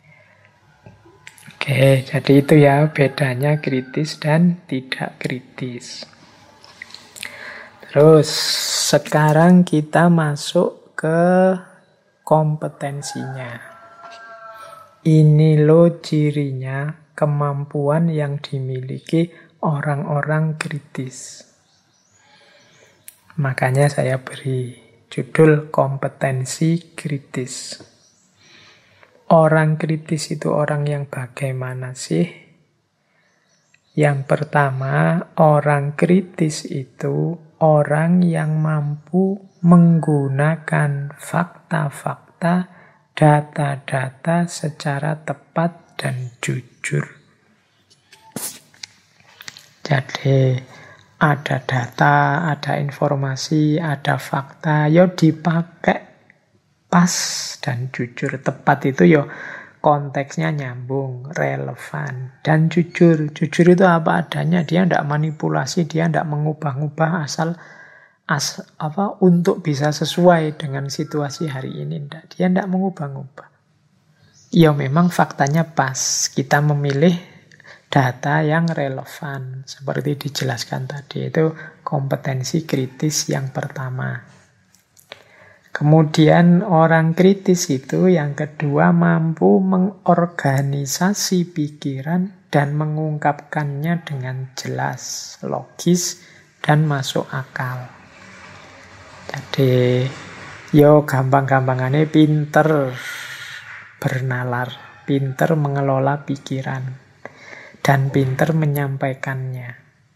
Oke, jadi itu ya bedanya kritis dan tidak kritis. Terus, sekarang kita masuk ke kompetensinya. Ini loh cirinya, kemampuan yang dimiliki orang-orang kritis. Makanya saya beri judul kompetensi kritis. Orang kritis itu orang yang bagaimana sih? Yang pertama, orang kritis itu orang yang mampu menggunakan fakta-fakta, data-data secara tepat dan jujur. Jadi ada data, ada informasi, ada fakta, ya dipakai pas dan jujur. Tepat itu ya konteksnya nyambung, relevan, dan jujur. Jujur itu apa adanya, dia tidak manipulasi, dia tidak mengubah-ubah asal untuk bisa sesuai dengan situasi hari ini. Nggak. Dia tidak mengubah-ubah. Ya memang faktanya pas. Kita memilih data yang relevan. Seperti dijelaskan tadi. Itu kompetensi kritis yang pertama. Kemudian orang kritis itu yang kedua mampu mengorganisasi pikiran dan mengungkapkannya dengan jelas, logis, dan masuk akal. Jadi, yo gampang-gampangannya pinter bernalar, pinter mengelola pikiran, dan pinter menyampaikannya.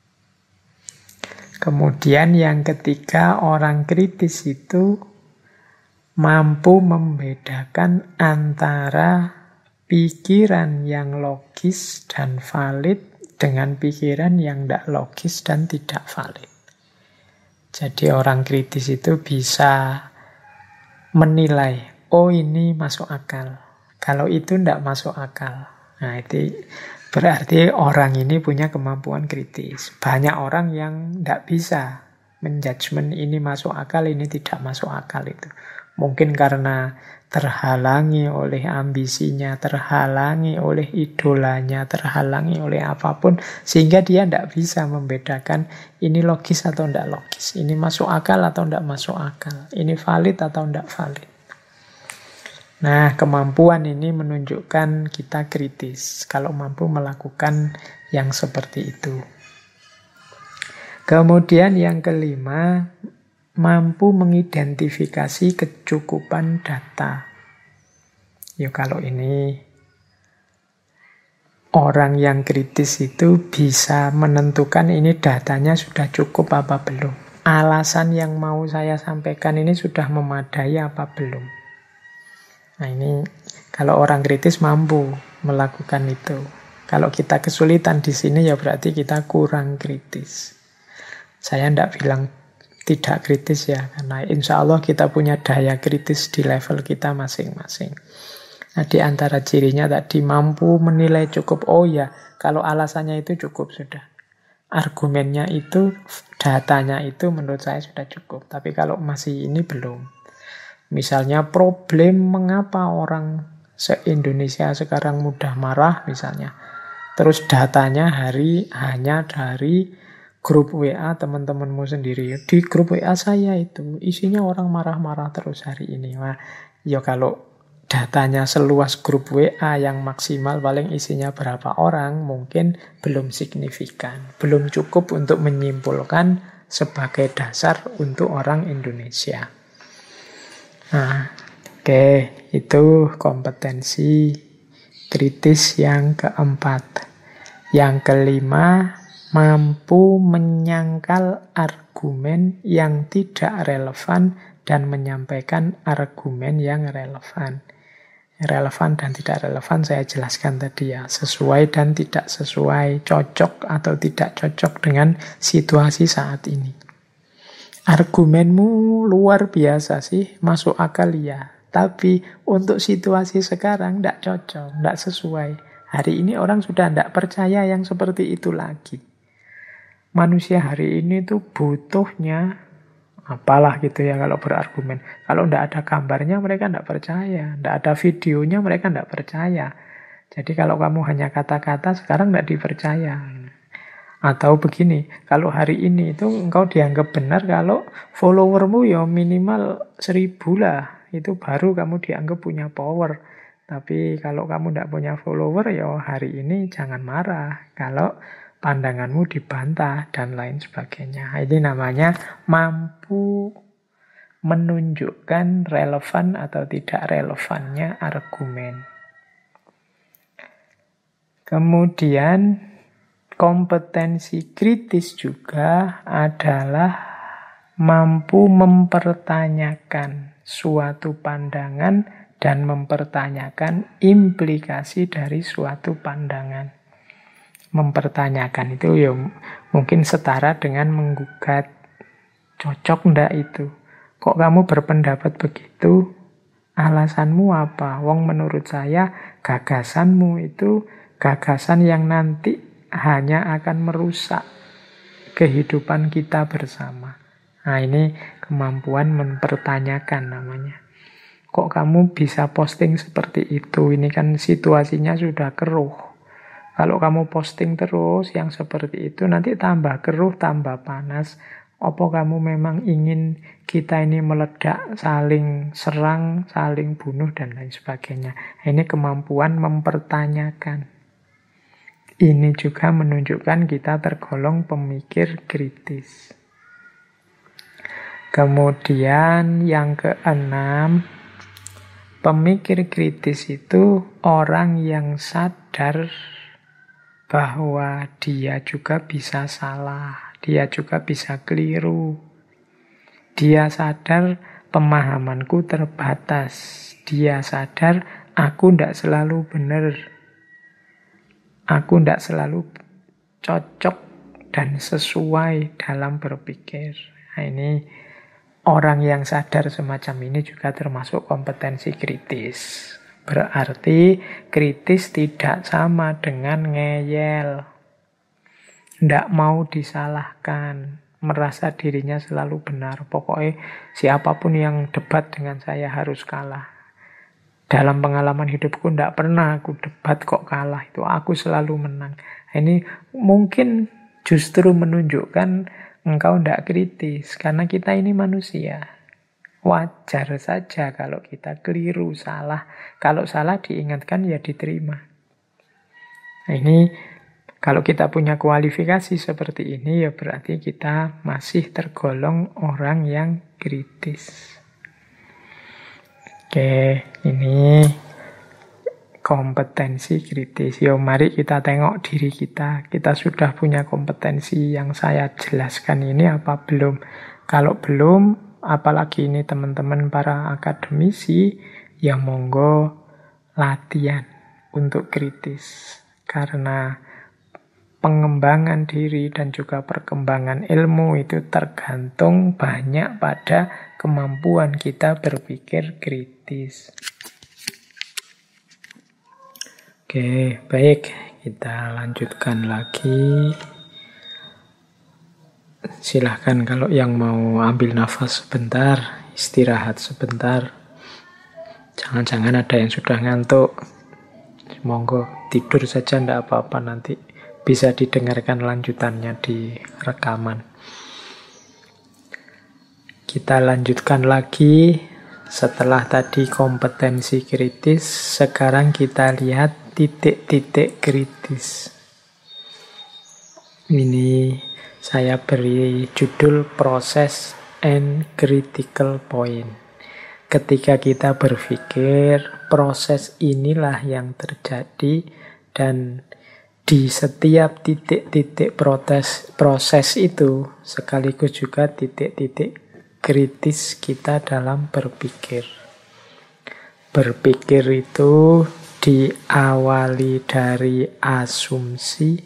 Kemudian yang ketiga, orang kritis itu mampu membedakan antara pikiran yang logis dan valid dengan pikiran yang tidak logis dan tidak valid. Jadi orang kritis itu bisa menilai, oh ini masuk akal. Kalau itu tidak masuk akal. Nah itu berarti orang ini punya kemampuan kritis. Banyak orang yang tidak bisa menjudgment ini masuk akal, ini tidak masuk akal itu. Mungkin karena terhalangi oleh ambisinya, terhalangi oleh idolanya, terhalangi oleh apapun, sehingga dia tidak bisa membedakan ini logis atau tidak logis, ini masuk akal atau tidak masuk akal, ini valid atau tidak valid. Nah, kemampuan ini menunjukkan kita kritis, kalau mampu melakukan yang seperti itu. Kemudian yang kelima, mampu mengidentifikasi kecukupan data. Ya kalau ini orang yang kritis itu bisa menentukan ini datanya sudah cukup apa belum. Alasan yang mau saya sampaikan ini sudah memadai apa belum. Nah ini kalau orang kritis mampu melakukan itu. Kalau kita kesulitan di sini ya berarti kita kurang kritis. Saya tidak bilang tidak kritis ya, karena insya Allah kita punya daya kritis di level kita masing-masing. Nah, di antara cirinya tadi mampu menilai cukup, oh ya, kalau alasannya itu cukup sudah. Argumennya itu, datanya itu menurut saya sudah cukup. Tapi kalau masih ini belum. Misalnya problem mengapa orang se-Indonesia sekarang mudah marah misalnya. Terus datanya hanya dari grup WA teman-temanmu sendiri. Di grup WA saya itu isinya orang marah-marah terus hari ini. Nah, ya kalau datanya seluas grup WA yang maksimal paling isinya berapa orang, mungkin belum signifikan. Belum cukup untuk menyimpulkan sebagai dasar untuk orang Indonesia. Nah, oke, itu kompetensi kritis yang keempat. Yang kelima, mampu menyangkal argumen yang tidak relevan dan menyampaikan argumen yang relevan. Relevan dan tidak relevan saya jelaskan tadi ya. Sesuai dan tidak sesuai, cocok atau tidak cocok dengan situasi saat ini. Argumenmu luar biasa sih, masuk akal ya. Tapi untuk situasi sekarang tidak cocok, tidak sesuai. Hari ini orang sudah tidak percaya yang seperti itu lagi. Manusia hari ini tuh butuhnya apalah gitu ya kalau berargumen. Kalau tidak ada gambarnya mereka tidak percaya. Tidak ada videonya mereka tidak percaya. Jadi kalau kamu hanya kata-kata sekarang tidak dipercaya. Atau begini, kalau hari ini itu engkau dianggap benar kalau followermu ya minimal 1000 lah. Itu baru kamu dianggap punya power. Tapi kalau kamu tidak punya follower ya hari ini jangan marah. Kalau pandanganmu dibantah dan lain sebagainya. Ini namanya mampu menunjukkan relevan atau tidak relevannya argumen. Kemudian kompetensi kritis juga adalah mampu mempertanyakan suatu pandangan dan mempertanyakan implikasi dari suatu pandangan. Mempertanyakan itu ya mungkin setara dengan menggugat. Cocok ndak itu? Kok kamu berpendapat begitu? Alasanmu apa? Wong menurut saya gagasanmu itu gagasan yang nanti hanya akan merusak kehidupan kita bersama. Nah, ini kemampuan mempertanyakan namanya. Kok kamu bisa posting seperti itu? Ini kan situasinya sudah keruh. Kalau kamu posting terus yang seperti itu, nanti tambah keruh, tambah panas. Apa kamu memang ingin kita ini meledak, saling serang, saling bunuh, dan lain sebagainya. Ini kemampuan mempertanyakan. Ini juga menunjukkan kita tergolong pemikir kritis. Kemudian yang keenam, pemikir kritis itu orang yang sadar bahwa dia juga bisa salah, dia juga bisa keliru. Dia sadar pemahamanku terbatas, dia sadar aku tidak selalu benar, aku tidak selalu cocok dan sesuai dalam berpikir. Nah, ini orang yang sadar semacam ini juga termasuk kompetensi kritis. Berarti kritis tidak sama dengan ngeyel. Tidak mau disalahkan, merasa dirinya selalu benar. Pokoknya siapapun yang debat dengan saya harus kalah. Dalam pengalaman hidupku tidak pernah aku debat kok kalah. Itu aku selalu menang. Ini mungkin justru menunjukkan engkau tidak kritis, karena kita ini manusia. Wajar saja kalau kita keliru, salah. Kalau salah diingatkan ya diterima. Nah, ini kalau kita punya kualifikasi seperti ini, ya berarti kita masih tergolong orang yang kritis. Oke, ini kompetensi kritis. Yo, mari kita tengok diri kita. Kita sudah punya kompetensi yang saya jelaskan ini apa belum? Kalau belum, apalagi ini teman-teman para akademisi, ya monggo latihan untuk kritis. Karena pengembangan diri dan juga perkembangan ilmu itu tergantung banyak pada kemampuan kita berpikir kritis. Oke, baik. Kita lanjutkan lagi. Silahkan kalau yang mau ambil nafas sebentar, istirahat sebentar. Jangan-jangan ada yang sudah ngantuk. Monggo tidur saja, enggak apa-apa, nanti bisa didengarkan lanjutannya di rekaman. Kita lanjutkan lagi. Setelah tadi kompetensi kritis, sekarang kita lihat titik-titik kritis. Ini saya beri judul Process and Critical Point. Ketika kita berpikir, proses inilah yang terjadi, dan di setiap titik-titik proses itu sekaligus juga titik-titik kritis kita dalam berpikir. Berpikir itu diawali dari asumsi.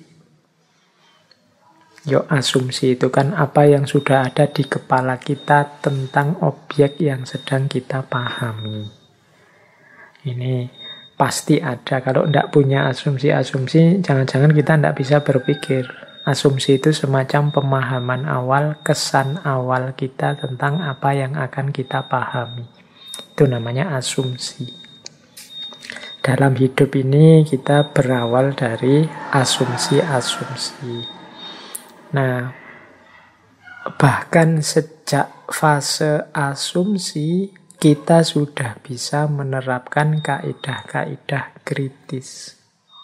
Asumsi itu kan apa yang sudah ada di kepala kita tentang objek yang sedang kita pahami. Ini pasti ada. Kalau tidak punya asumsi-asumsi, jangan-jangan kita tidak bisa berpikir. Asumsi itu semacam pemahaman awal, kesan awal kita tentang apa yang akan kita pahami. Itu namanya asumsi. Dalam hidup ini kita berawal dari asumsi-asumsi. Nah, bahkan sejak fase asumsi, kita sudah bisa menerapkan kaidah-kaidah kritis.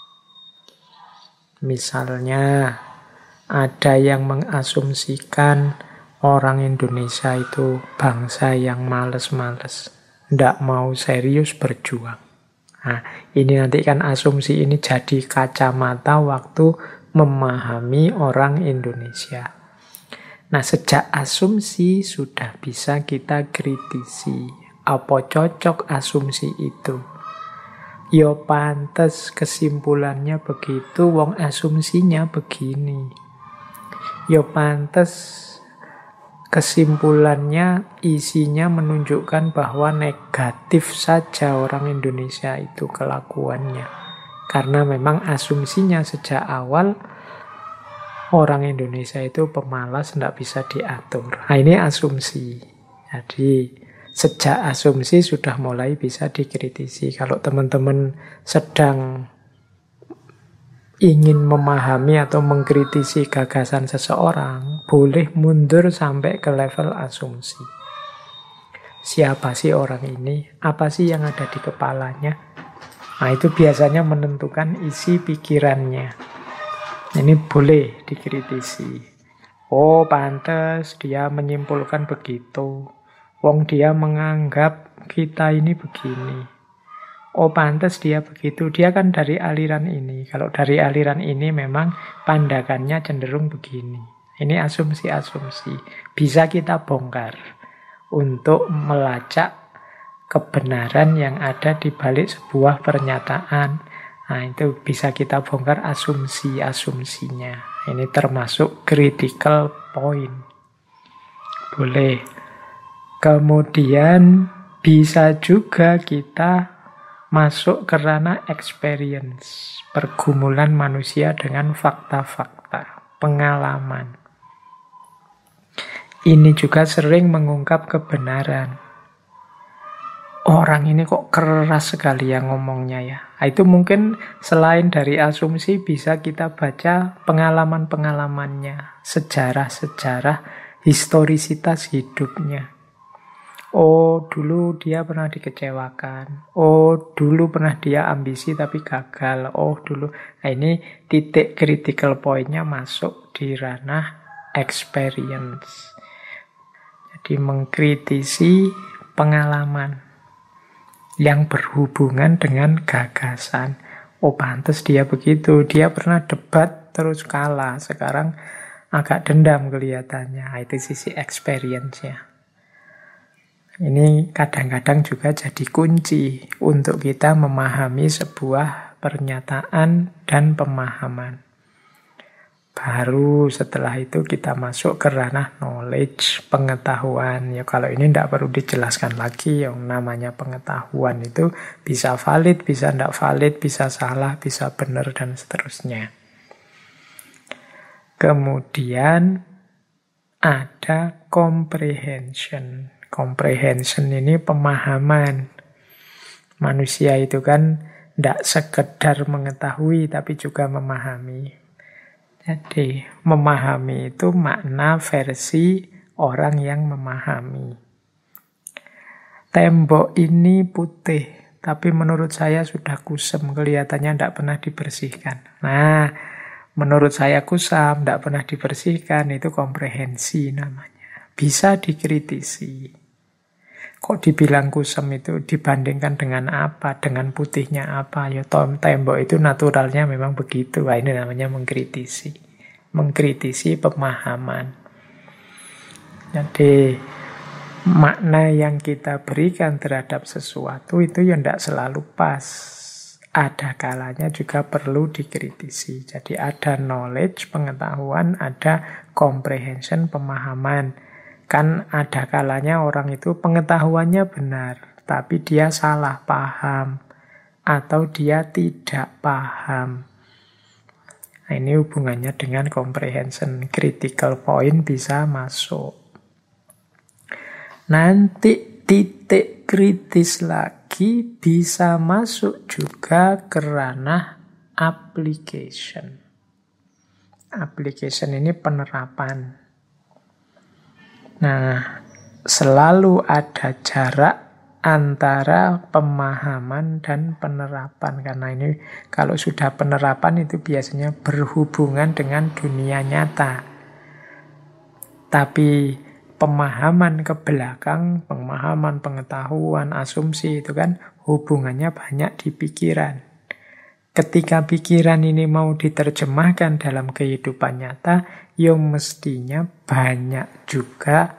Misalnya, ada yang mengasumsikan orang Indonesia itu bangsa yang males-males, tidak mau serius berjuang. Nah, ini nanti kan asumsi ini jadi kacamata waktu memahami orang Indonesia. Nah, sejak asumsi sudah bisa kita kritisi. Apa cocok asumsi itu? Yo pantes kesimpulannya begitu, wong asumsinya begini. Yo pantes kesimpulannya, isinya menunjukkan bahwa negatif saja orang Indonesia itu kelakuannya. Karena memang asumsinya sejak awal orang Indonesia itu pemalas, tidak bisa diatur. Nah, ini asumsi. Jadi sejak asumsi sudah mulai bisa dikritisi. Kalau teman-teman sedang ingin memahami atau mengkritisi gagasan seseorang, boleh mundur sampai ke level asumsi. Siapa sih orang ini? Apa sih yang ada di kepalanya? Nah, itu biasanya menentukan isi pikirannya. Ini boleh dikritisi. Oh, pantas dia menyimpulkan begitu. Wong dia menganggap kita ini begini. Oh, pantas dia begitu. Dia kan dari aliran ini. Kalau dari aliran ini memang pandangannya cenderung begini. Ini asumsi-asumsi. Bisa kita bongkar untuk melacak kebenaran yang ada di balik sebuah pernyataan. Nah, itu bisa kita bongkar asumsi-asumsinya. Ini termasuk critical point. Boleh. Kemudian bisa juga kita masuk ke ranah experience, pergumulan manusia dengan fakta-fakta, pengalaman. Ini juga sering mengungkap kebenaran. Orang ini kok keras sekali ya ngomongnya ya. Nah, itu mungkin selain dari asumsi bisa kita baca pengalaman-pengalamannya, sejarah-sejarah, historisitas hidupnya. Oh, dulu dia pernah dikecewakan. Oh, dulu pernah dia ambisi tapi gagal. Oh, dulu. Nah, ini titik critical point-nya masuk di ranah experience. Jadi mengkritisi pengalaman yang berhubungan dengan gagasan. Oh, pantas dia begitu. Dia pernah debat terus kalah. Sekarang agak dendam kelihatannya. Nah, itu sisi experience-nya. Ini kadang-kadang juga jadi kunci untuk kita memahami sebuah pernyataan dan pemahaman. Baru setelah itu kita masuk ke ranah knowledge, pengetahuan. Ya kalau ini tidak perlu dijelaskan lagi, yang namanya pengetahuan itu bisa valid, bisa tidak valid, bisa salah, bisa benar, dan seterusnya. Kemudian ada comprehension. Comprehension ini pemahaman. Manusia itu kan tidak sekedar mengetahui, tapi juga memahami. Jadi, memahami itu makna versi orang yang memahami. Tembok ini putih, tapi menurut saya sudah kusam, kelihatannya tidak pernah dibersihkan. Nah, menurut saya kusam, tidak pernah dibersihkan, itu komprehensi namanya. Bisa dikritisi. Kok dibilang kusam itu dibandingkan dengan apa? Dengan putihnya apa? Ya tembok itu naturalnya memang begitu. Wah, ini namanya mengkritisi. Mengkritisi pemahaman. Jadi makna yang kita berikan terhadap sesuatu itu ya tidak selalu pas. Ada kalanya juga perlu dikritisi. Jadi ada knowledge, pengetahuan, ada comprehension, pemahaman. Kan ada kalanya orang itu pengetahuannya benar, tapi dia salah paham, atau dia tidak paham. Nah, ini hubungannya dengan comprehension. Critical point bisa masuk. Nanti titik kritis lagi bisa masuk juga ke ranah application. Application ini penerapan. Nah, selalu ada jarak antara pemahaman dan penerapan. Karena ini kalau sudah penerapan itu biasanya berhubungan dengan dunia nyata. Tapi pemahaman ke belakang, pemahaman, pengetahuan, asumsi itu kan hubungannya banyak di pikiran. Ketika pikiran ini mau diterjemahkan dalam kehidupan nyata, ya mestinya banyak juga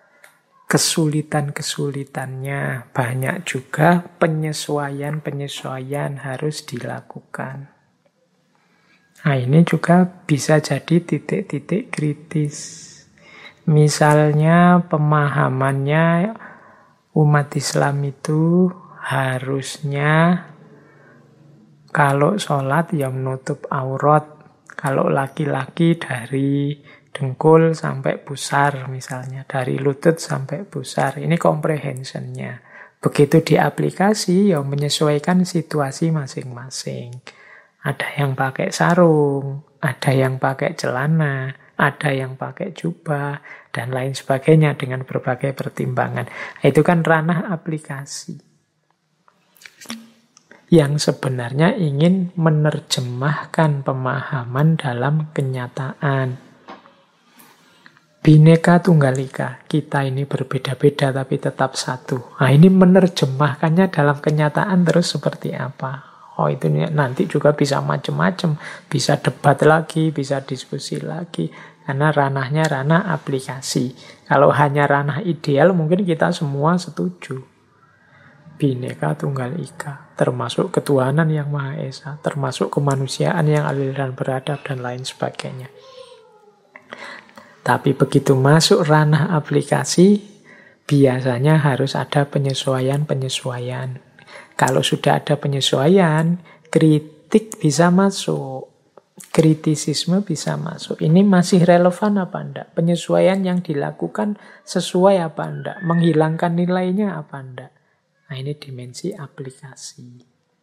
kesulitan-kesulitannya, banyak juga penyesuaian-penyesuaian harus dilakukan. Nah, ini juga bisa jadi titik-titik kritis. Misalnya pemahamannya umat Islam itu harusnya kalau sholat ya menutup aurat. Kalau laki-laki dari dengkul sampai pusar misalnya, dari lutut sampai pusar. Ini comprehension-nya. Begitu di aplikasi, ya menyesuaikan situasi masing-masing. Ada yang pakai sarung, ada yang pakai celana, ada yang pakai jubah, dan lain sebagainya dengan berbagai pertimbangan. Itu kan ranah aplikasi. Yang sebenarnya ingin menerjemahkan pemahaman dalam kenyataan. Bhinneka Tunggal Ika, kita ini berbeda-beda tapi tetap satu. Nah, ini menerjemahkannya dalam kenyataan terus seperti apa? Oh, itu nanti juga bisa macam-macam, bisa debat lagi, bisa diskusi lagi, karena ranahnya ranah aplikasi. Kalau hanya ranah ideal, mungkin kita semua setuju. Bhinneka Tunggal Ika, termasuk ketuhanan yang Maha Esa, termasuk kemanusiaan yang adil dan beradab, dan lain sebagainya. Tapi begitu masuk ranah aplikasi, biasanya harus ada penyesuaian-penyesuaian. Kalau sudah ada penyesuaian, kritik bisa masuk, kritisisme bisa masuk. Ini masih relevan apa enggak? Penyesuaian yang dilakukan sesuai apa enggak? Menghilangkan nilainya apa enggak? Nah, ini dimensi aplikasi.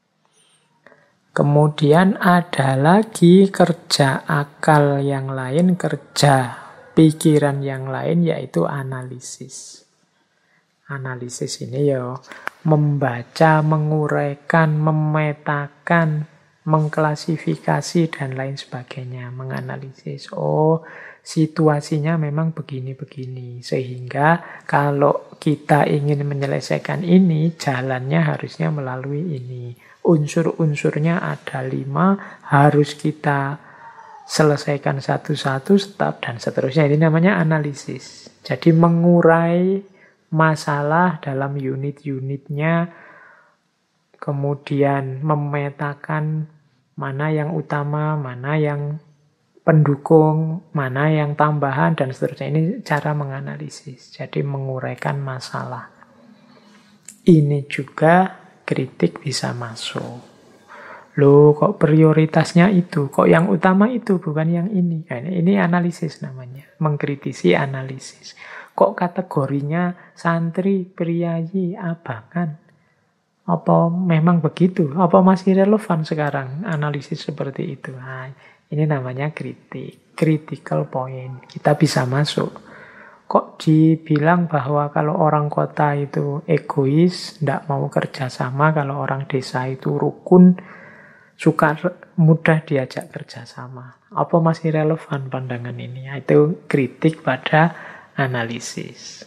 Kemudian ada lagi kerja akal yang lain, kerja pikiran yang lain, yaitu analisis. Analisis ini ya membaca, menguraikan, memetakan, mengklasifikasi, dan lain sebagainya. Menganalisis, oh situasinya memang begini-begini. Sehingga kalau kita ingin menyelesaikan ini, jalannya harusnya melalui ini. Unsur-unsurnya ada 5, harus kita selesaikan satu-satu, step, dan seterusnya. Ini namanya analisis. Jadi mengurai masalah dalam unit-unitnya, kemudian memetakan mana yang utama, mana yang pendukung, mana yang tambahan, dan seterusnya. Ini cara menganalisis. Jadi menguraikan masalah. Ini juga kritik bisa masuk. Loh, kok prioritasnya itu? Kok yang utama itu, bukan yang ini? Nah, ini analisis namanya. Mengkritisi analisis. Kok kategorinya santri, priayi, abangan? Apa memang begitu? Apa masih relevan sekarang analisis seperti itu? Nah, ini namanya kritik. Critical point. Kita bisa masuk. Kok dibilang bahwa kalau orang kota itu egois, tidak mau kerjasama, kalau orang desa itu rukun, suka mudah diajak kerjasama. Apa masih relevan pandangan ini? Itu kritik pada analisis.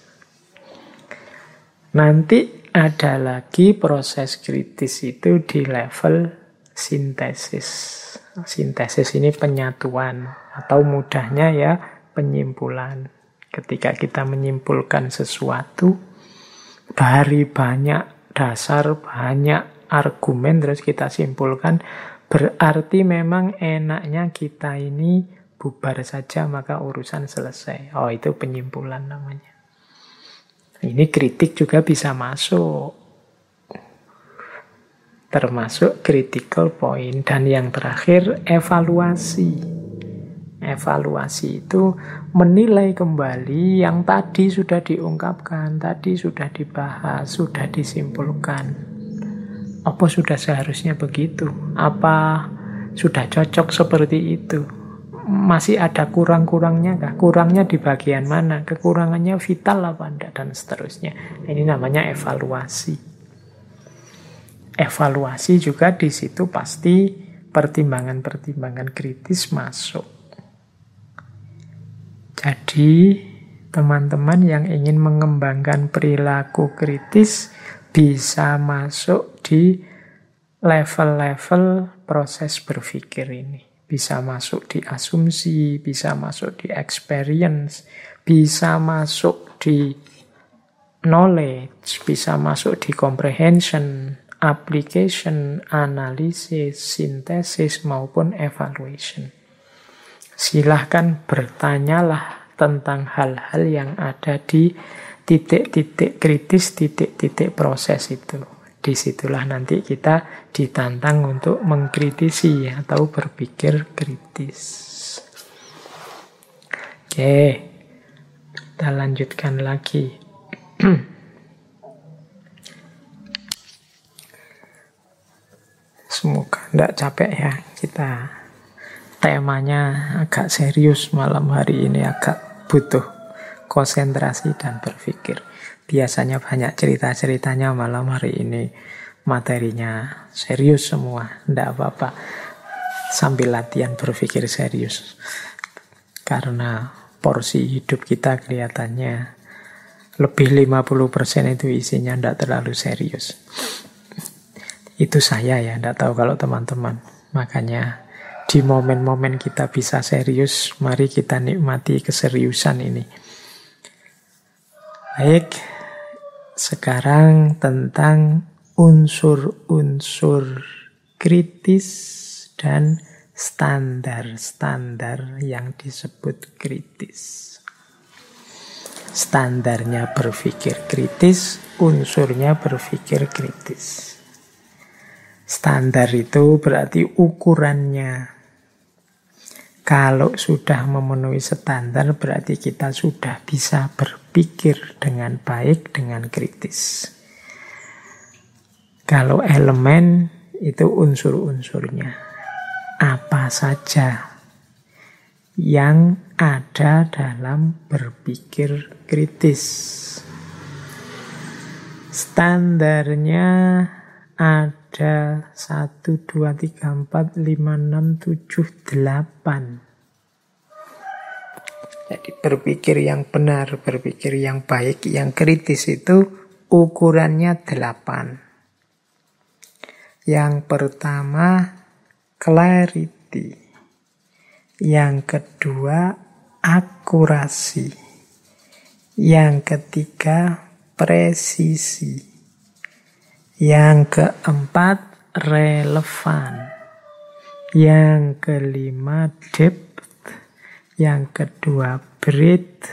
Nanti ada lagi proses kritis itu di level sintesis. Sintesis ini penyatuan, atau mudahnya ya penyimpulan. Ketika kita menyimpulkan sesuatu dari banyak dasar, banyak argumen, terus kita simpulkan, berarti memang enaknya kita ini bubar saja, maka urusan selesai. Oh, itu penyimpulan namanya. Ini kritik juga bisa masuk, termasuk critical point. Dan yang terakhir, evaluasi. Evaluasi itu menilai kembali yang tadi sudah diungkapkan, tadi sudah dibahas, sudah disimpulkan. Apa sudah seharusnya begitu? Apa sudah cocok seperti itu? Masih ada kurang-kurangnya kah? Kurangnya di bagian mana? Kekurangannya vital apa enggak? Dan seterusnya. Ini namanya evaluasi. Evaluasi juga di situ pasti pertimbangan-pertimbangan kritis masuk. Jadi, teman-teman yang ingin mengembangkan perilaku kritis bisa masuk di level-level proses berpikir ini. Bisa masuk di asumsi, bisa masuk di experience, bisa masuk di knowledge, bisa masuk di comprehension, application, analisis, sintesis, maupun evaluation. Silahkan bertanyalah tentang hal-hal yang ada di titik-titik kritis, titik-titik proses itu. Disitulah nanti kita ditantang untuk mengkritisi atau berpikir kritis. Oke, kita lanjutkan lagi. Semoga tidak capek ya. Kita temanya agak serius malam hari ini, agak butuh konsentrasi dan berpikir. Biasanya banyak cerita-ceritanya, malam hari ini materinya serius semua. Tidak apa-apa, sambil latihan berpikir serius. Karena porsi hidup kita kelihatannya lebih 50% itu isinya tidak terlalu serius. Itu saya ya, tidak tahu kalau teman-teman. Makanya di momen-momen kita bisa serius, mari kita nikmati keseriusan ini. Baik, sekarang tentang unsur-unsur kritis dan standar-standar yang disebut kritis. Standarnya berpikir kritis, unsurnya berpikir kritis. Standar itu berarti ukurannya. Kalau sudah memenuhi standar, berarti kita sudah bisa berpikir dengan baik, dengan kritis. Kalau elemen itu unsur-unsurnya. Apa saja yang ada dalam berpikir kritis. Standarnya ada 1, 2, 3, 4, 5, 6, 7, 8. Jadi berpikir yang benar, berpikir yang baik, yang kritis itu ukurannya 8. Yang pertama, clarity. Yang kedua, akurasi. Yang ketiga, presisi. Yang keempat, relevan. Yang kelima, depth. Yang kedua, breadth.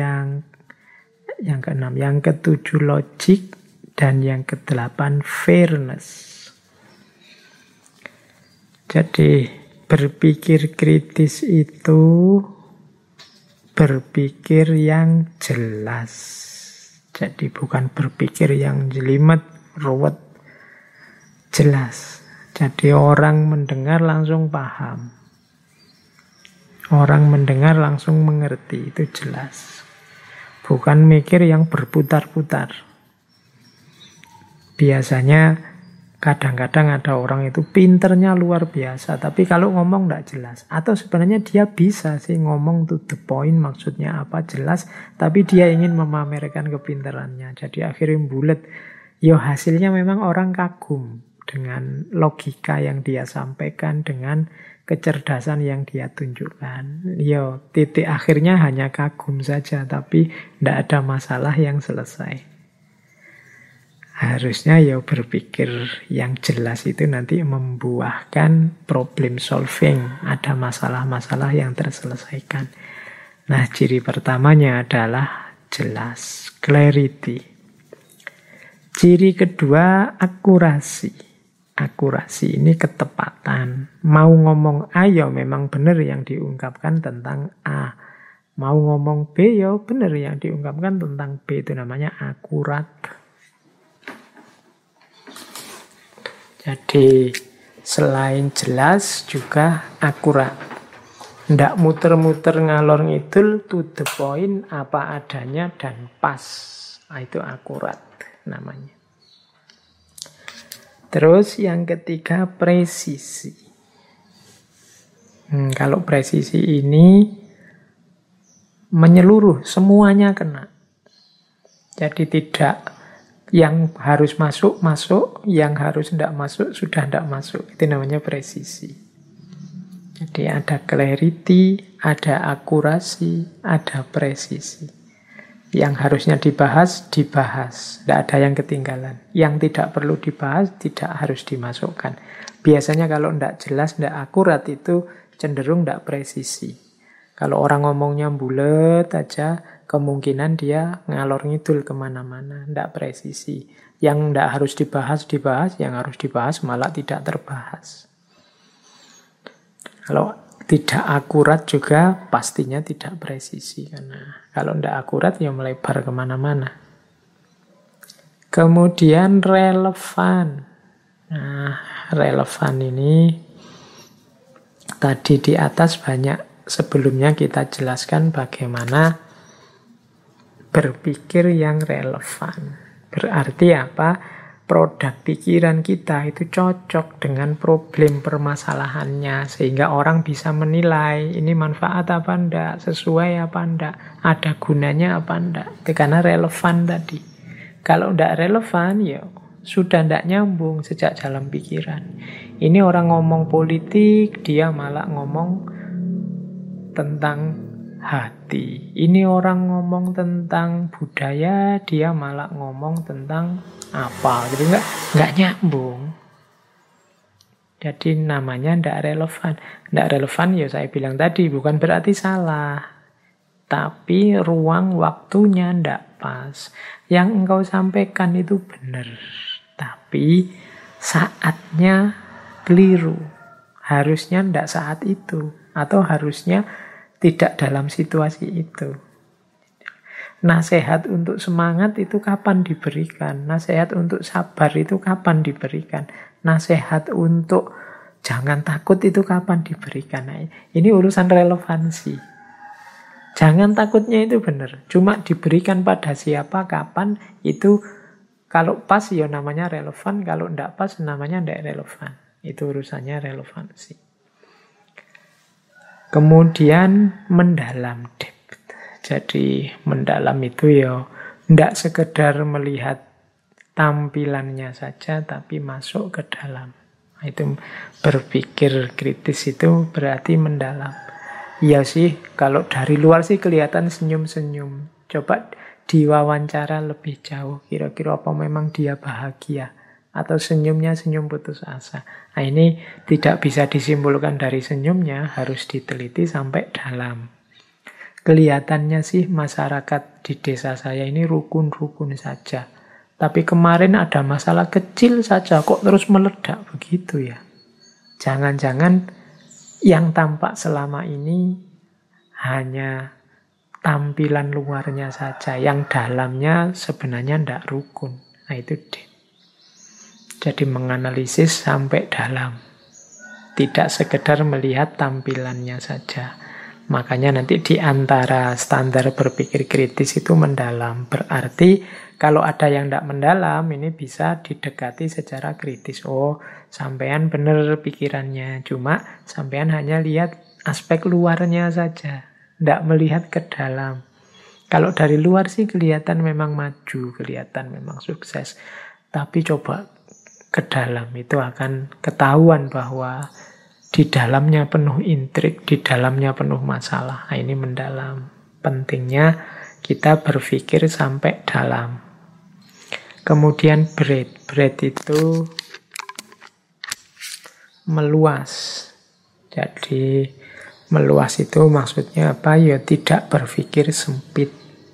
Yang keenam, yang ketujuh, logic. Dan yang kedelapan, fairness. Jadi berpikir kritis itu berpikir yang jelas. Jadi bukan berpikir yang jelimet, ruwet, jelas. Jadi orang mendengar langsung paham. Orang mendengar langsung mengerti, itu jelas. Bukan mikir yang berputar-putar. Biasanya kadang-kadang ada orang itu pinternya luar biasa, tapi kalau ngomong tidak jelas. Atau sebenarnya dia bisa sih ngomong to the point, maksudnya apa jelas, tapi dia ingin memamerkan kepinterannya. Jadi akhirnya bulet. Yo hasilnya memang orang kagum dengan logika yang dia sampaikan, dengan kecerdasan yang dia tunjukkan. Yo titik akhirnya hanya kagum saja, tapi tidak ada masalah yang selesai. Harusnya ya berpikir yang jelas itu nanti membuahkan problem solving. Ada masalah-masalah yang terselesaikan. Nah, ciri pertamanya adalah jelas, clarity. Ciri kedua, akurasi. Akurasi ini ketepatan. Mau ngomong A ya memang benar yang diungkapkan tentang A. Mau ngomong B ya benar yang diungkapkan tentang B. Itu namanya akurat. Jadi selain jelas juga akurat. Ndak muter-muter ngalor ngidul, to the point, apa adanya dan pas. Nah, itu akurat namanya. Terus yang ketiga, presisi. Kalau presisi ini menyeluruh, semuanya kena. Jadi tidak yang harus masuk, masuk. Yang harus tidak masuk, sudah tidak masuk. Itu namanya presisi. Jadi ada clarity, ada akurasi, ada presisi. Yang harusnya dibahas, dibahas. Tidak ada yang ketinggalan. Yang tidak perlu dibahas, tidak harus dimasukkan. Biasanya kalau tidak jelas, tidak akurat itu cenderung tidak presisi. Kalau orang ngomongnya bulet aja, kemungkinan dia ngalor ngidul kemana-mana, tidak presisi. Yang tidak harus dibahas, yang harus dibahas malah tidak terbahas. Kalau tidak akurat juga pastinya tidak presisi. Karena kalau tidak akurat ya melebar kemana-mana. Kemudian relevan. Nah, relevan ini tadi di atas banyak sebelumnya kita jelaskan bagaimana berpikir yang relevan. Berarti apa? Produk pikiran kita itu cocok dengan problem permasalahannya. Sehingga orang bisa menilai ini manfaat apa enggak, sesuai apa enggak, ada gunanya apa enggak. Itu karena relevan tadi. Kalau enggak relevan, ya sudah enggak nyambung sejak dalam pikiran. Ini orang ngomong politik, dia malah ngomong tentang hati. Ini orang ngomong tentang budaya, dia malah ngomong tentang apa. Jadi nggak nyambung. Jadi namanya nggak relevan. Nggak relevan ya saya bilang tadi, bukan berarti salah. Tapi ruang waktunya nggak pas. Yang engkau sampaikan itu benar. Tapi saatnya keliru. Harusnya nggak saat itu. Atau harusnya tidak dalam situasi itu. Nasihat untuk semangat itu kapan diberikan? Nasihat untuk sabar itu kapan diberikan? Nasihat untuk jangan takut itu kapan diberikan? Nah, ini urusan relevansi. Jangan takutnya itu benar. Cuma diberikan pada siapa, kapan, itu kalau pas ya namanya relevan. Kalau tidak pas namanya tidak relevan. Itu urusannya relevansi. Kemudian mendalam, depth. Jadi mendalam itu ya tidak sekedar melihat tampilannya saja, tapi masuk ke dalam. Itu berpikir kritis itu berarti mendalam. Iya sih, kalau dari luar sih kelihatan senyum-senyum. Coba diwawancara lebih jauh, kira-kira apa memang dia bahagia? Atau senyumnya senyum putus asa. Nah ini tidak bisa disimpulkan dari senyumnya, harus diteliti sampai dalam. Kelihatannya sih masyarakat di desa saya ini rukun-rukun saja. Tapi kemarin ada masalah kecil saja, kok terus meledak begitu ya. Jangan-jangan yang tampak selama ini hanya tampilan luarnya saja, yang dalamnya sebenarnya tidak rukun. Nah itu deh. Jadi menganalisis sampai dalam. Tidak sekedar melihat tampilannya saja. Makanya nanti di antara standar berpikir kritis itu mendalam. Berarti kalau ada yang tidak mendalam, ini bisa didekati secara kritis. Oh, sampean benar pikirannya. Cuma sampean hanya lihat aspek luarnya saja. Tidak melihat ke dalam. Kalau dari luar sih kelihatan memang maju, kelihatan memang sukses. Tapi coba ke dalam itu akan ketahuan bahwa di dalamnya penuh intrik, di dalamnya penuh masalah. Nah, ini mendalam. Pentingnya kita berpikir sampai dalam. Kemudian breadth. Breadth itu meluas. Jadi meluas itu maksudnya apa? Ya tidak berpikir sempit.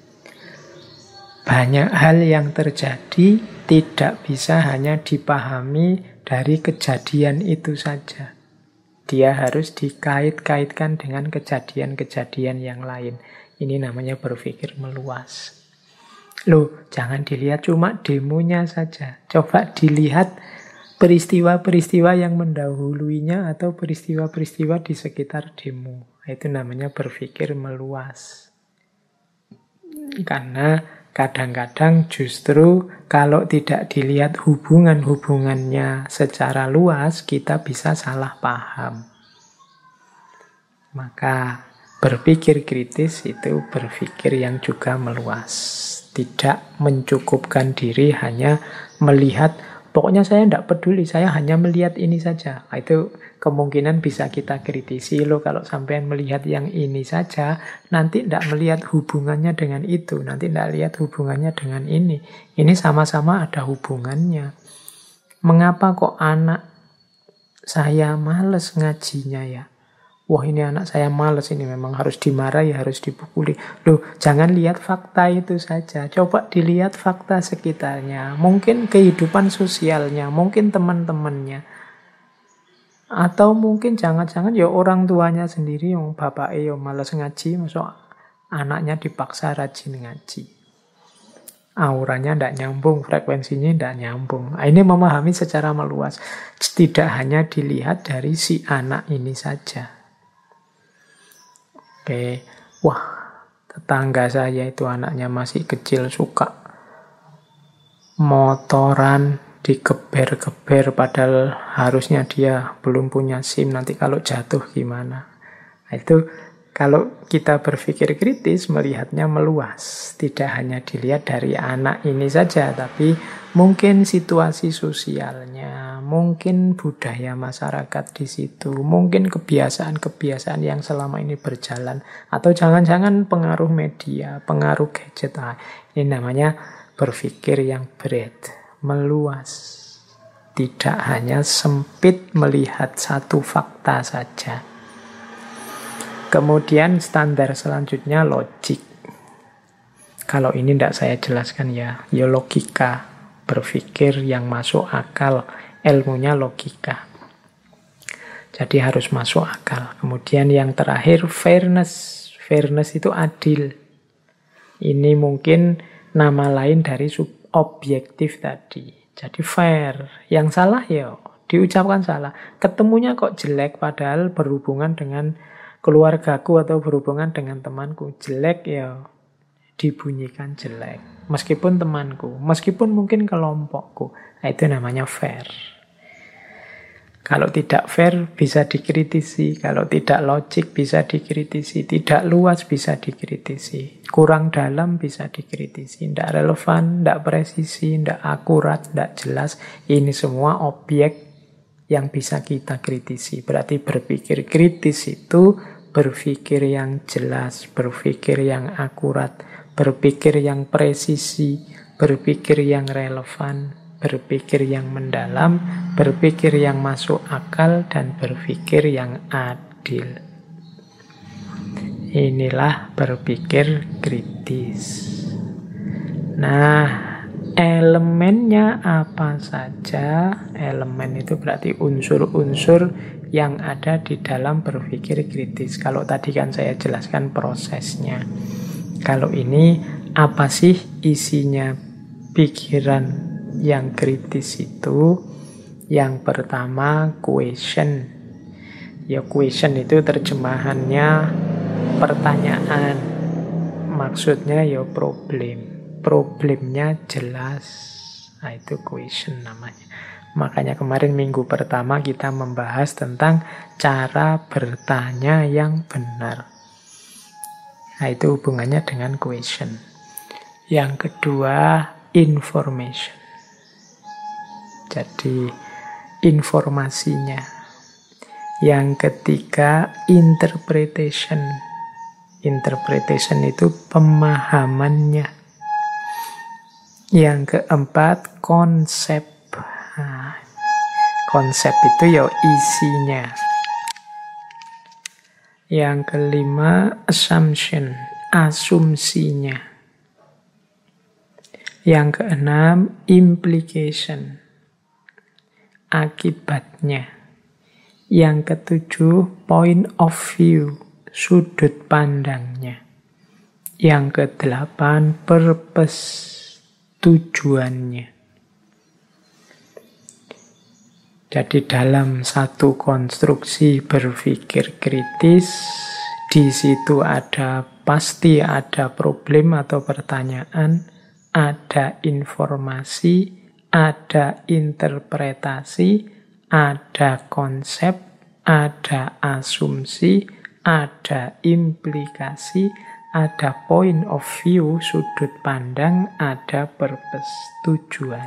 Banyak hal yang terjadi tidak bisa hanya dipahami dari kejadian itu saja. Dia harus dikait-kaitkan dengan kejadian-kejadian yang lain. Ini namanya berpikir meluas. Loh, jangan dilihat cuma demonya saja. Coba dilihat peristiwa-peristiwa yang mendahuluinya atau peristiwa-peristiwa di sekitar demo. Itu namanya berpikir meluas. Karena kadang-kadang justru kalau tidak dilihat hubungan-hubungannya secara luas, kita bisa salah paham. Maka berpikir kritis itu berpikir yang juga meluas. Tidak mencukupkan diri hanya melihat, pokoknya saya tidak peduli, saya hanya melihat ini saja. Itu kemungkinan bisa kita kritisi. Loh, kalau sampean melihat yang ini saja, nanti tidak melihat hubungannya dengan itu. Nanti tidak lihat hubungannya dengan ini. Ini sama-sama ada hubungannya. Mengapa kok anak saya males ngajinya ya? Wah, ini anak saya males, ini memang harus dimarahi, harus dipukuli. Loh, jangan lihat fakta itu saja. Coba dilihat fakta sekitarnya. Mungkin kehidupan sosialnya, mungkin teman-temannya. Atau mungkin jangan-jangan ya orang tuanya sendiri, yang bapaknya yang males ngaji, masuk anaknya dipaksa rajin ngaji. Auranya tidak nyambung, frekuensinya tidak nyambung. Ini memahami secara meluas. Tidak hanya dilihat dari si anak ini saja. Oke, wah, tetangga saya itu anaknya masih kecil, suka motoran, digeber-geber, padahal harusnya dia belum punya SIM, nanti kalau jatuh gimana. Nah, itu kalau kita berpikir kritis, melihatnya meluas. Tidak hanya dilihat dari anak ini saja, tapi mungkin situasi sosialnya, mungkin budaya masyarakat di situ, mungkin kebiasaan-kebiasaan yang selama ini berjalan, atau jangan-jangan pengaruh media, pengaruh gadget. Nah, ini namanya berpikir yang breadth, meluas. Tidak hanya sempit melihat satu fakta saja. Kemudian standar selanjutnya logik. Kalau ini tidak saya jelaskan ya logika. Berpikir yang masuk akal, ilmunya logika. Jadi harus masuk akal. Kemudian yang terakhir fairness. Fairness itu adil. Ini mungkin nama lain dari subobjektif tadi. Jadi fair. Yang salah ya diucapkan salah. Ketemunya kok jelek padahal berhubungan dengan keluargaku atau berhubungan dengan temanku. Jelek ya dibunyikan jelek. Meskipun temanku, meskipun mungkin kelompokku. Nah, itu namanya fair. Kalau tidak fair bisa dikritisi. Kalau tidak logik bisa dikritisi. Tidak luas bisa dikritisi. Kurang dalam bisa dikritisi. Tidak relevan, tidak presisi, tidak akurat, tidak jelas. Ini semua objek yang bisa kita kritisi. Berarti berpikir kritis itu berpikir yang jelas, berpikir yang akurat, berpikir yang presisi, berpikir yang relevan, berpikir yang mendalam, berpikir yang masuk akal, dan berpikir yang adil. Inilah berpikir kritis. Nah, elemennya apa saja? Elemen itu berarti unsur-unsur yang ada di dalam berpikir kritis. Kalau tadi kan saya jelaskan prosesnya. Kalau ini apa sih isinya pikiran yang kritis itu? Yang pertama question. Ya question itu terjemahannya pertanyaan. Maksudnya ya problem. Problemnya jelas. Nah, itu question namanya. Makanya kemarin minggu pertama kita membahas tentang cara bertanya yang benar. Nah, itu hubungannya dengan question. Yang kedua, information. Jadi, informasinya. Yang ketiga, interpretation. Interpretation itu pemahamannya. Yang keempat, konsep. Nah, konsep itu ya isinya. Yang kelima, assumption, asumsinya. Yang keenam, implication, akibatnya. Yang ketujuh, point of view, sudut pandangnya. Yang kedelapan, purpose, tujuannya. Jadi dalam satu konstruksi berpikir kritis, di situ pasti ada problem atau pertanyaan, ada informasi, ada interpretasi, ada konsep, ada asumsi, ada implikasi, ada point of view, sudut pandang, ada purpose, tujuan.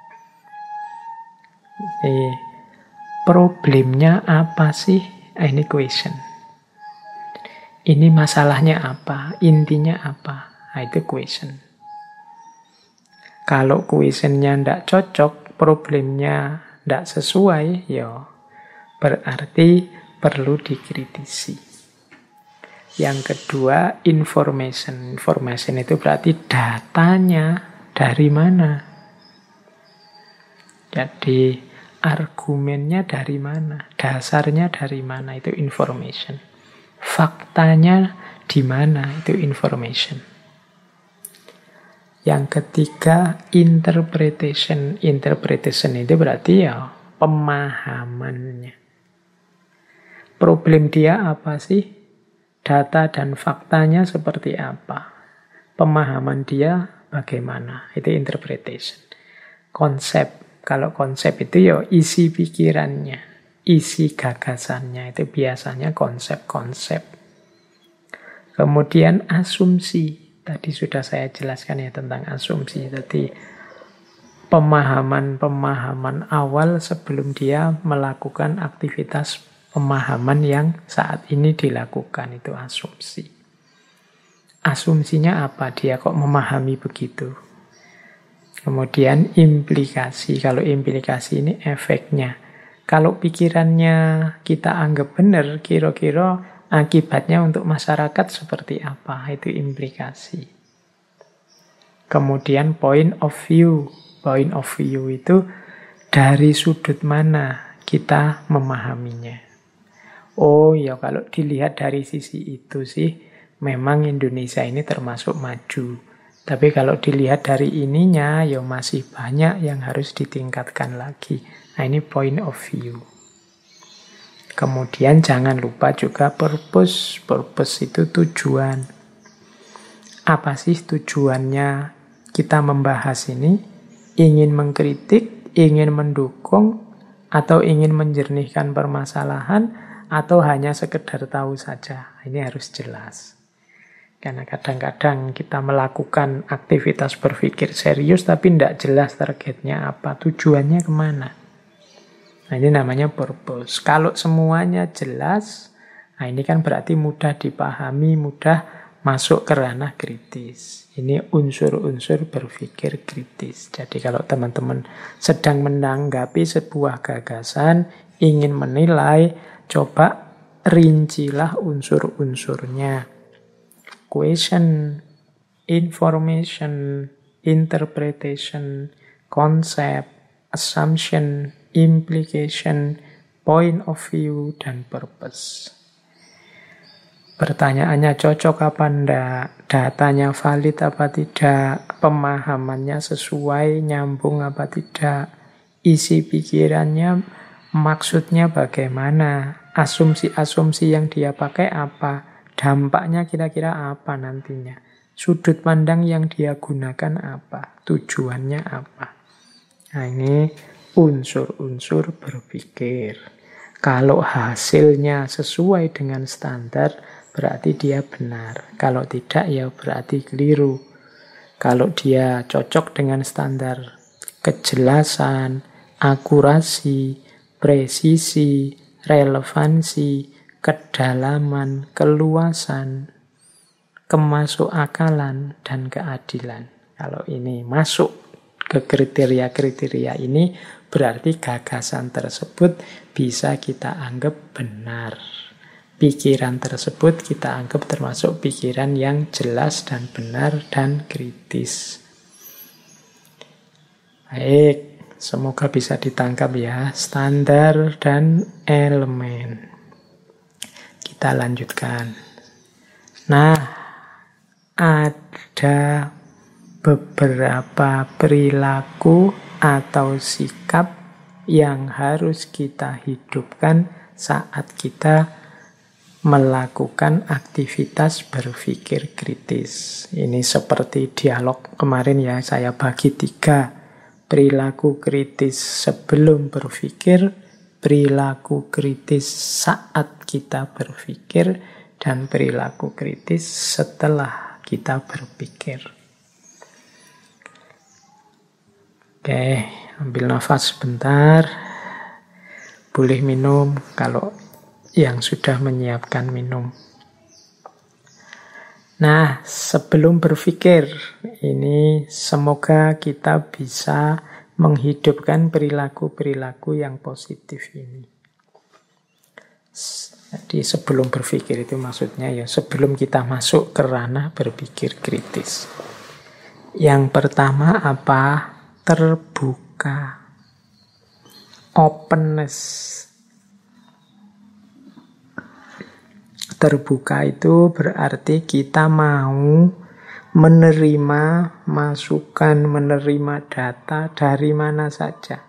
Problemnya apa sih? Ini question. Ini masalahnya apa? Intinya apa? Nah, itu question. Kalau questionnya tidak cocok, problemnya tidak sesuai, ya berarti perlu dikritisi. Yang kedua, information. Information itu berarti datanya dari mana. Jadi argumennya dari mana, dasarnya dari mana, itu information. Faktanya di mana, itu information. Yang ketiga, interpretation. Interpretation itu berarti ya pemahamannya. Problem dia apa sih? Data dan faktanya seperti apa? Pemahaman dia bagaimana? Itu interpretation. Konsep. Kalau konsep itu ya isi pikirannya, isi gagasannya. Itu biasanya konsep-konsep. Kemudian asumsi. Tadi sudah saya jelaskan ya tentang asumsi. Tadi pemahaman-pemahaman awal sebelum dia melakukan aktivitas pemahaman yang saat ini dilakukan, itu asumsi. Asumsinya apa? Dia kok memahami begitu? Kemudian implikasi. Kalau implikasi ini efeknya. Kalau pikirannya kita anggap benar, kira-kira akibatnya untuk masyarakat seperti apa? Itu implikasi. Kemudian point of view. Point of view itu dari sudut mana kita memahaminya. Oh ya, kalau dilihat dari sisi itu sih, memang Indonesia ini termasuk maju. Tapi kalau dilihat dari ininya, ya masih banyak yang harus ditingkatkan lagi. Nah, ini point of view. Kemudian jangan lupa juga purpose. Purpose itu tujuan. Apa sih tujuannya kita membahas ini? Ingin mengkritik, ingin mendukung, atau ingin menjernihkan permasalahan, atau hanya sekedar tahu saja. Ini harus jelas. Karena kadang-kadang kita melakukan aktivitas berpikir serius, tapi tidak jelas targetnya apa, tujuannya kemana. Nah, ini namanya purpose. Kalau semuanya jelas, nah ini kan berarti mudah dipahami, mudah masuk ke ranah kritis. Ini unsur-unsur berpikir kritis. Jadi kalau teman-teman sedang menanggapi sebuah gagasan, ingin menilai, coba rincilah unsur-unsurnya. Question, information, interpretation, concept, assumption, implication, point of view, dan purpose. Pertanyaannya cocok apa enggak? Datanya valid apa tidak? Pemahamannya sesuai, nyambung apa tidak? Isi pikirannya, maksudnya bagaimana? Asumsi-asumsi yang dia pakai apa? Dampaknya kira-kira apa nantinya? Sudut pandang yang dia gunakan apa? Tujuannya apa? Nah, ini unsur-unsur berpikir. Kalau hasilnya sesuai dengan standar, berarti dia benar. Kalau tidak, ya berarti keliru. Kalau dia cocok dengan standar kejelasan, akurasi, presisi, relevansi, kedalaman, keluasan, kemasukakalan, dan keadilan. Kalau ini masuk ke kriteria-kriteria ini, berarti gagasan tersebut bisa kita anggap benar. Pikiran tersebut kita anggap termasuk pikiran yang jelas dan benar dan kritis. Baik, semoga bisa ditangkap ya, standar dan elemen. Kita lanjutkan. Nah, ada beberapa perilaku atau sikap yang harus kita hidupkan saat kita melakukan aktivitas berpikir kritis. Ini seperti dialog kemarin ya, saya bagi 3. Perilaku kritis sebelum berpikir, perilaku kritis saat kita berpikir, dan perilaku kritis setelah kita berpikir. Oke, ambil nafas sebentar. Boleh minum kalau yang sudah menyiapkan minum. Nah, sebelum berpikir, ini semoga kita bisa menghidupkan perilaku-perilaku yang positif ini. Jadi sebelum berpikir itu maksudnya ya sebelum kita masuk ke ranah berpikir kritis. Yang pertama apa? Terbuka. Openness. Terbuka itu berarti kita mau menerima masukan, menerima data dari mana saja.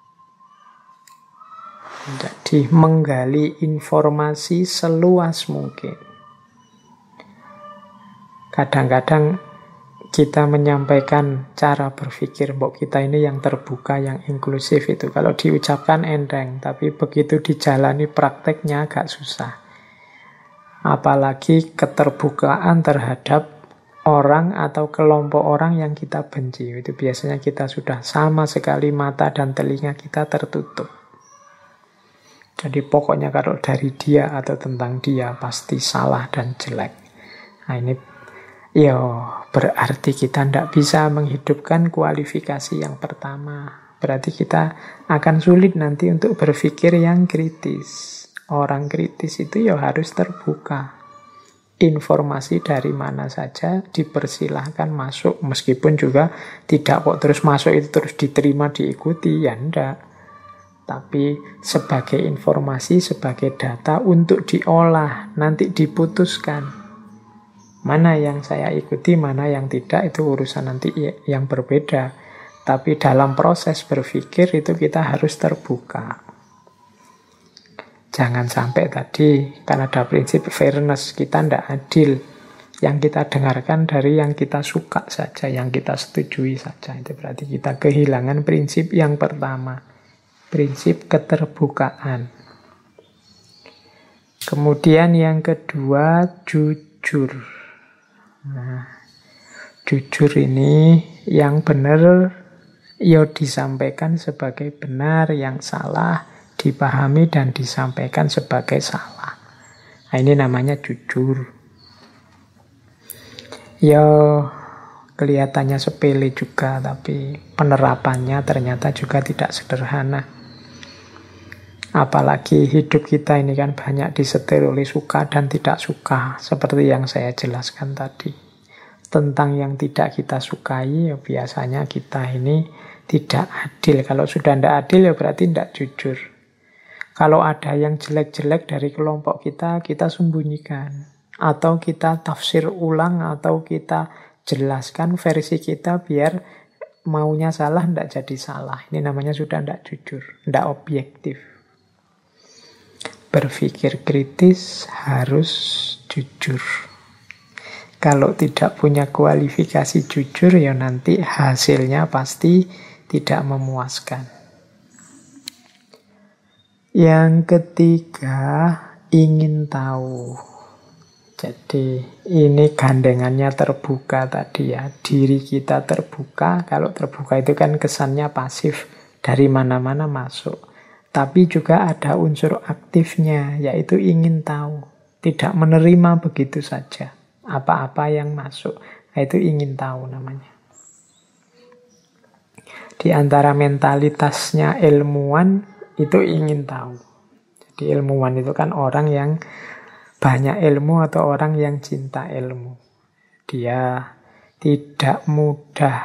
Jadi menggali informasi seluas mungkin. Kadang-kadang kita menyampaikan cara berpikir mbok kita ini yang terbuka, yang inklusif itu. Kalau diucapkan enteng, tapi begitu dijalani prakteknya agak susah. Apalagi keterbukaan terhadap orang atau kelompok orang yang kita benci. Itu biasanya kita sudah sama sekali mata dan telinga kita tertutup. Jadi pokoknya kalau dari dia atau tentang dia pasti salah dan jelek. Nah ini ya berarti kita tidak bisa menghidupkan kualifikasi yang pertama. Berarti kita akan sulit nanti untuk berpikir yang kritis. Orang kritis itu ya harus terbuka. Informasi dari mana saja dipersilahkan masuk. Meskipun juga tidak kok terus masuk itu terus diterima, diikuti. Ya enggak. Tapi sebagai informasi, sebagai data untuk diolah, nanti diputuskan. Mana yang saya ikuti, mana yang tidak, itu urusan nanti yang berbeda. Tapi dalam proses berpikir itu kita harus terbuka. Jangan sampai tadi, kan ada prinsip fairness, kita tidak adil. Yang kita dengarkan dari yang kita suka saja, yang kita setujui saja. Itu berarti kita kehilangan prinsip yang pertama. Prinsip keterbukaan. Kemudian yang kedua, jujur. Nah, jujur ini yang benar ya disampaikan sebagai benar, yang salah dipahami dan disampaikan sebagai salah. Nah, ini namanya jujur. Ya kelihatannya sepele juga, tapi penerapannya ternyata juga tidak sederhana. Apalagi hidup kita ini kan banyak disetir oleh suka dan tidak suka. Seperti yang saya jelaskan tadi. Tentang yang tidak kita sukai, ya biasanya kita ini tidak adil. Kalau sudah tidak adil, ya berarti tidak jujur. Kalau ada yang jelek-jelek dari kelompok kita, kita sembunyikan. Atau kita tafsir ulang, atau kita jelaskan versi kita biar maunya salah, tidak jadi salah. Ini namanya sudah tidak jujur, tidak objektif. Berpikir kritis harus jujur. Kalau tidak punya kualifikasi jujur, ya nanti hasilnya pasti tidak memuaskan. Yang ketiga, ingin tahu. Jadi ini gandengannya terbuka tadi ya. Diri kita terbuka. Kalau terbuka itu kan kesannya pasif. Dari mana-mana masuk. Tapi juga ada unsur aktifnya, yaitu ingin tahu. Tidak menerima begitu saja apa-apa yang masuk. Nah, itu ingin tahu namanya. Di antara mentalitasnya ilmuwan, itu ingin tahu. Jadi ilmuwan itu kan orang yang banyak ilmu atau orang yang cinta ilmu. Dia tidak mudah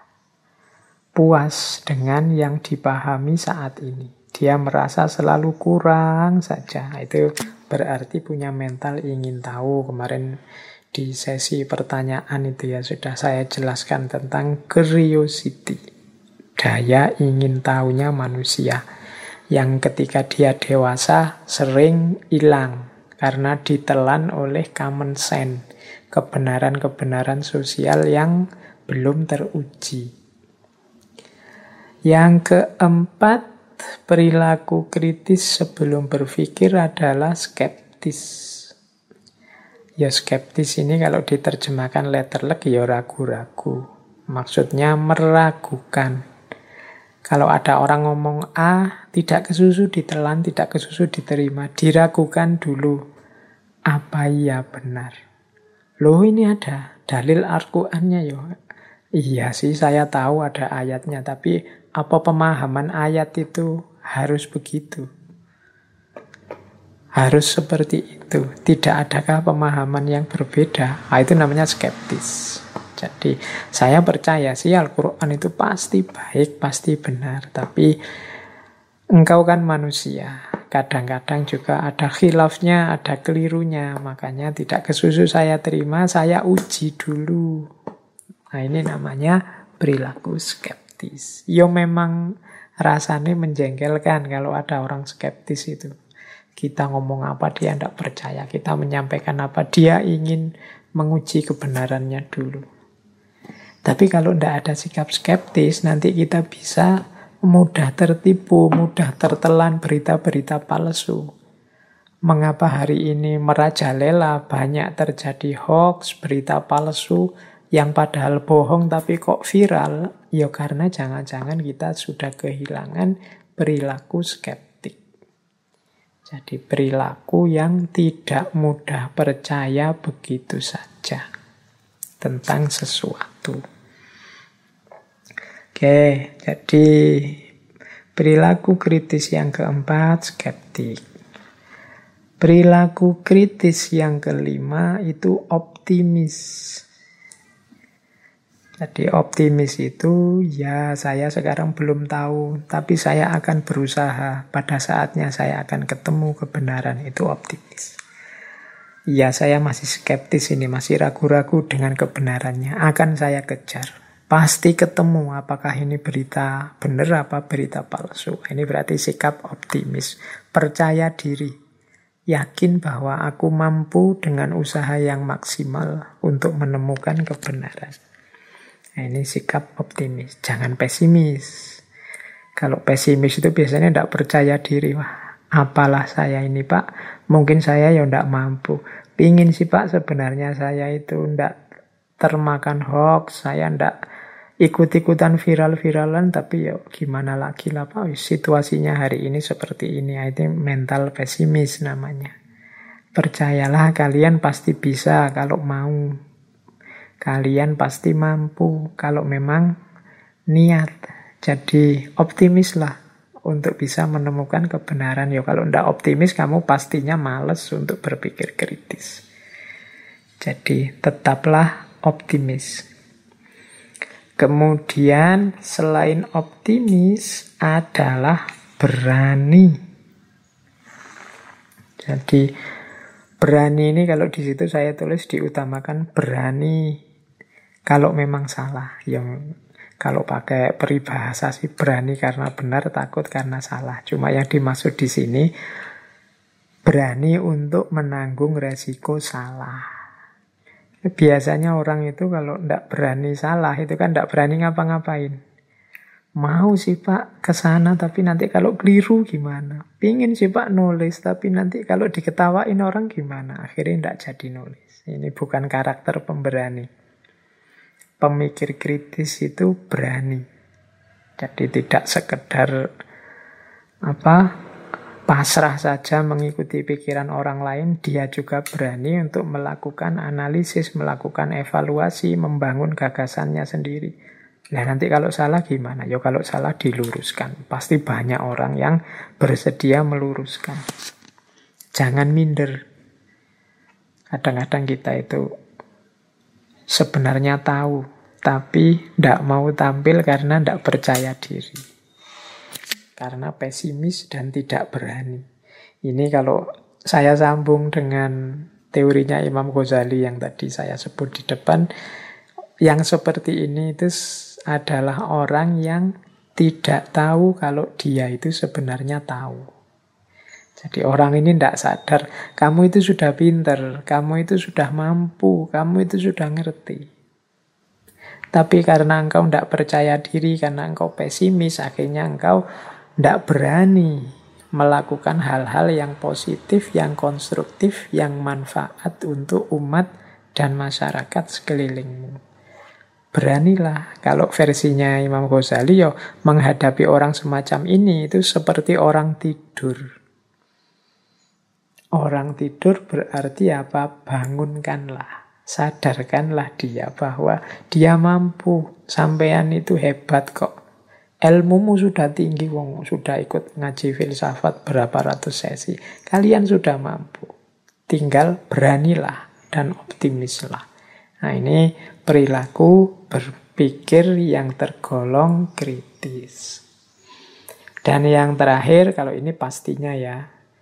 puas dengan yang dipahami saat ini. Dia merasa selalu kurang saja. Itu berarti punya mental ingin tahu. Kemarin di sesi pertanyaan itu ya sudah saya jelaskan tentang curiosity. Daya ingin tahunya manusia. Yang ketika dia dewasa sering hilang. Karena ditelan oleh common sense. Kebenaran-kebenaran sosial yang belum teruji. Yang keempat, perilaku kritis sebelum berpikir adalah skeptis. Ya skeptis ini kalau diterjemahkan letterlek ya ragu-ragu. Maksudnya meragukan. Kalau ada orang ngomong A, tidak kesusu ditelan, tidak kesusu diterima. Diragukan dulu. Apa iya benar? Loh ini ada dalil Al-Qur'annya ya. Iya sih saya tahu ada ayatnya, tapi apa pemahaman ayat itu harus begitu? harus seperti itu. Tidak adakah pemahaman yang berbeda? Itu namanya skeptis. Jadi saya percaya sih Al-Quran itu pasti baik, pasti benar. Tapi engkau kan manusia. Kadang-kadang juga ada khilafnya, ada kelirunya. Makanya tidak kesusu saya terima, saya uji dulu. Nah ini namanya perilaku skeptis. Yo memang rasanya menjengkelkan kalau ada orang skeptis itu. Kita ngomong apa dia tidak percaya. Kita menyampaikan apa dia ingin menguji kebenarannya dulu. Tapi kalau tidak ada sikap skeptis, nanti kita bisa mudah tertipu, mudah tertelan berita-berita palsu. Mengapa hari ini merajalela banyak terjadi hoax, berita palsu, yang padahal bohong tapi kok viral? Ya karena jangan-jangan kita sudah kehilangan perilaku skeptik. Jadi perilaku yang tidak mudah percaya begitu saja tentang sesuatu. Oke, jadi perilaku kritis yang keempat, skeptik. Perilaku kritis yang kelima itu optimis. Jadi optimis itu ya saya sekarang belum tahu, tapi saya akan berusaha. Pada saatnya saya akan ketemu kebenaran, itu optimis. Ya saya masih skeptis ini, masih ragu-ragu dengan kebenarannya. Akan saya kejar. Pasti ketemu apakah ini berita benar apa berita palsu. Ini berarti sikap optimis. Percaya diri. Yakin bahwa aku mampu dengan usaha yang maksimal untuk menemukan kebenaran. Nah, ini sikap optimis. Jangan pesimis. Kalau pesimis itu biasanya tidak percaya diri. Wah, apalah saya ini Pak. Mungkin saya ya tidak mampu. Pingin sih Pak sebenarnya saya itu tidak termakan hoax. Saya tidak ikut-ikutan viral-viralan, tapi ya gimana lagi lah Pak, situasinya hari ini seperti ini. Itu mental pesimis namanya. Percayalah kalian pasti bisa kalau mau. Kalian pasti mampu kalau memang niat. Jadi optimislah untuk bisa menemukan kebenaran. Ya kalau tidak optimis kamu pastinya males untuk berpikir kritis. Jadi tetaplah optimis. Kemudian selain optimis adalah berani. Jadi berani ini kalau di situ saya tulis diutamakan berani kalau memang salah. Yang kalau pakai peribahasa sih berani karena benar, takut karena salah. Cuma yang dimaksud di sini berani untuk menanggung resiko salah. Biasanya orang itu kalau tidak berani salah, itu kan tidak berani ngapa-ngapain. Mau sih Pak ke sana, tapi nanti kalau keliru gimana? Pingin sih Pak nulis, tapi nanti kalau diketawain orang gimana? Akhirnya tidak jadi nulis. Ini bukan karakter pemberani. Pemikir kritis itu berani. Jadi tidak sekedar pasrah saja mengikuti pikiran orang lain, dia juga berani untuk melakukan analisis, melakukan evaluasi, membangun gagasannya sendiri. Nah nanti kalau salah gimana? Ya kalau salah diluruskan. Pasti banyak orang yang bersedia meluruskan. Jangan minder. Kadang-kadang kita itu sebenarnya tahu, tapi tidak mau tampil karena tidak percaya diri. Karena pesimis dan tidak berani. Ini kalau saya sambung dengan teorinya Imam Ghazali yang tadi saya sebut di depan, yang seperti ini itu adalah orang yang tidak tahu kalau dia itu sebenarnya tahu. Jadi orang ini tidak sadar, kamu itu sudah pinter, kamu itu sudah mampu, kamu itu sudah ngerti. Tapi karena engkau tidak percaya diri, karena engkau pesimis, akhirnya engkau tidak berani melakukan hal-hal yang positif, yang konstruktif, yang manfaat untuk umat dan masyarakat sekelilingmu. Beranilah. Kalau versinya Imam Ghazali, ya menghadapi orang semacam ini itu seperti orang tidur. Orang tidur berarti apa? Bangunkanlah. Sadarkanlah dia bahwa dia mampu. Sampean itu hebat kok. Ilmumu sudah tinggi, wong sudah ikut ngaji filsafat berapa ratus sesi. Kalian sudah mampu. Tinggal beranilah dan optimislah. Nah, ini perilaku berpikir yang tergolong kritis. Dan yang terakhir, kalau ini pastinya ya,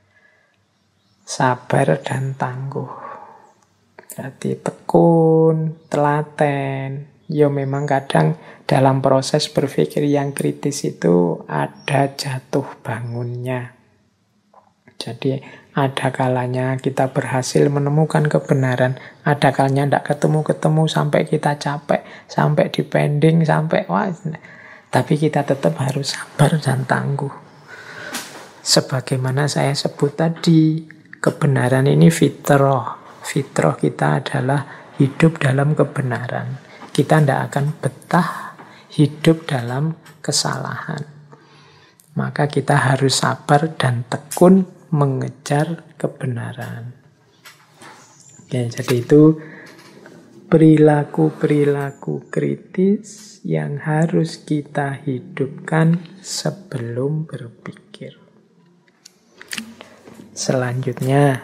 sabar dan tangguh. Berarti tekun, telaten. Ya memang kadang dalam proses berpikir yang kritis itu ada jatuh bangunnya. Jadi ada kalanya kita berhasil menemukan kebenaran, ada kalanya tidak ketemu-ketemu sampai kita capek, sampai dipending, sampai wah. Tapi kita tetap harus sabar dan tangguh. Sebagaimana saya sebut tadi, kebenaran ini fitrah. Fitrah kita adalah hidup dalam kebenaran. Kita tidak akan betah hidup dalam kesalahan. Maka kita harus sabar dan tekun mengejar kebenaran. Oke, jadi itu perilaku-perilaku kritis yang harus kita hidupkan sebelum berpikir. Selanjutnya,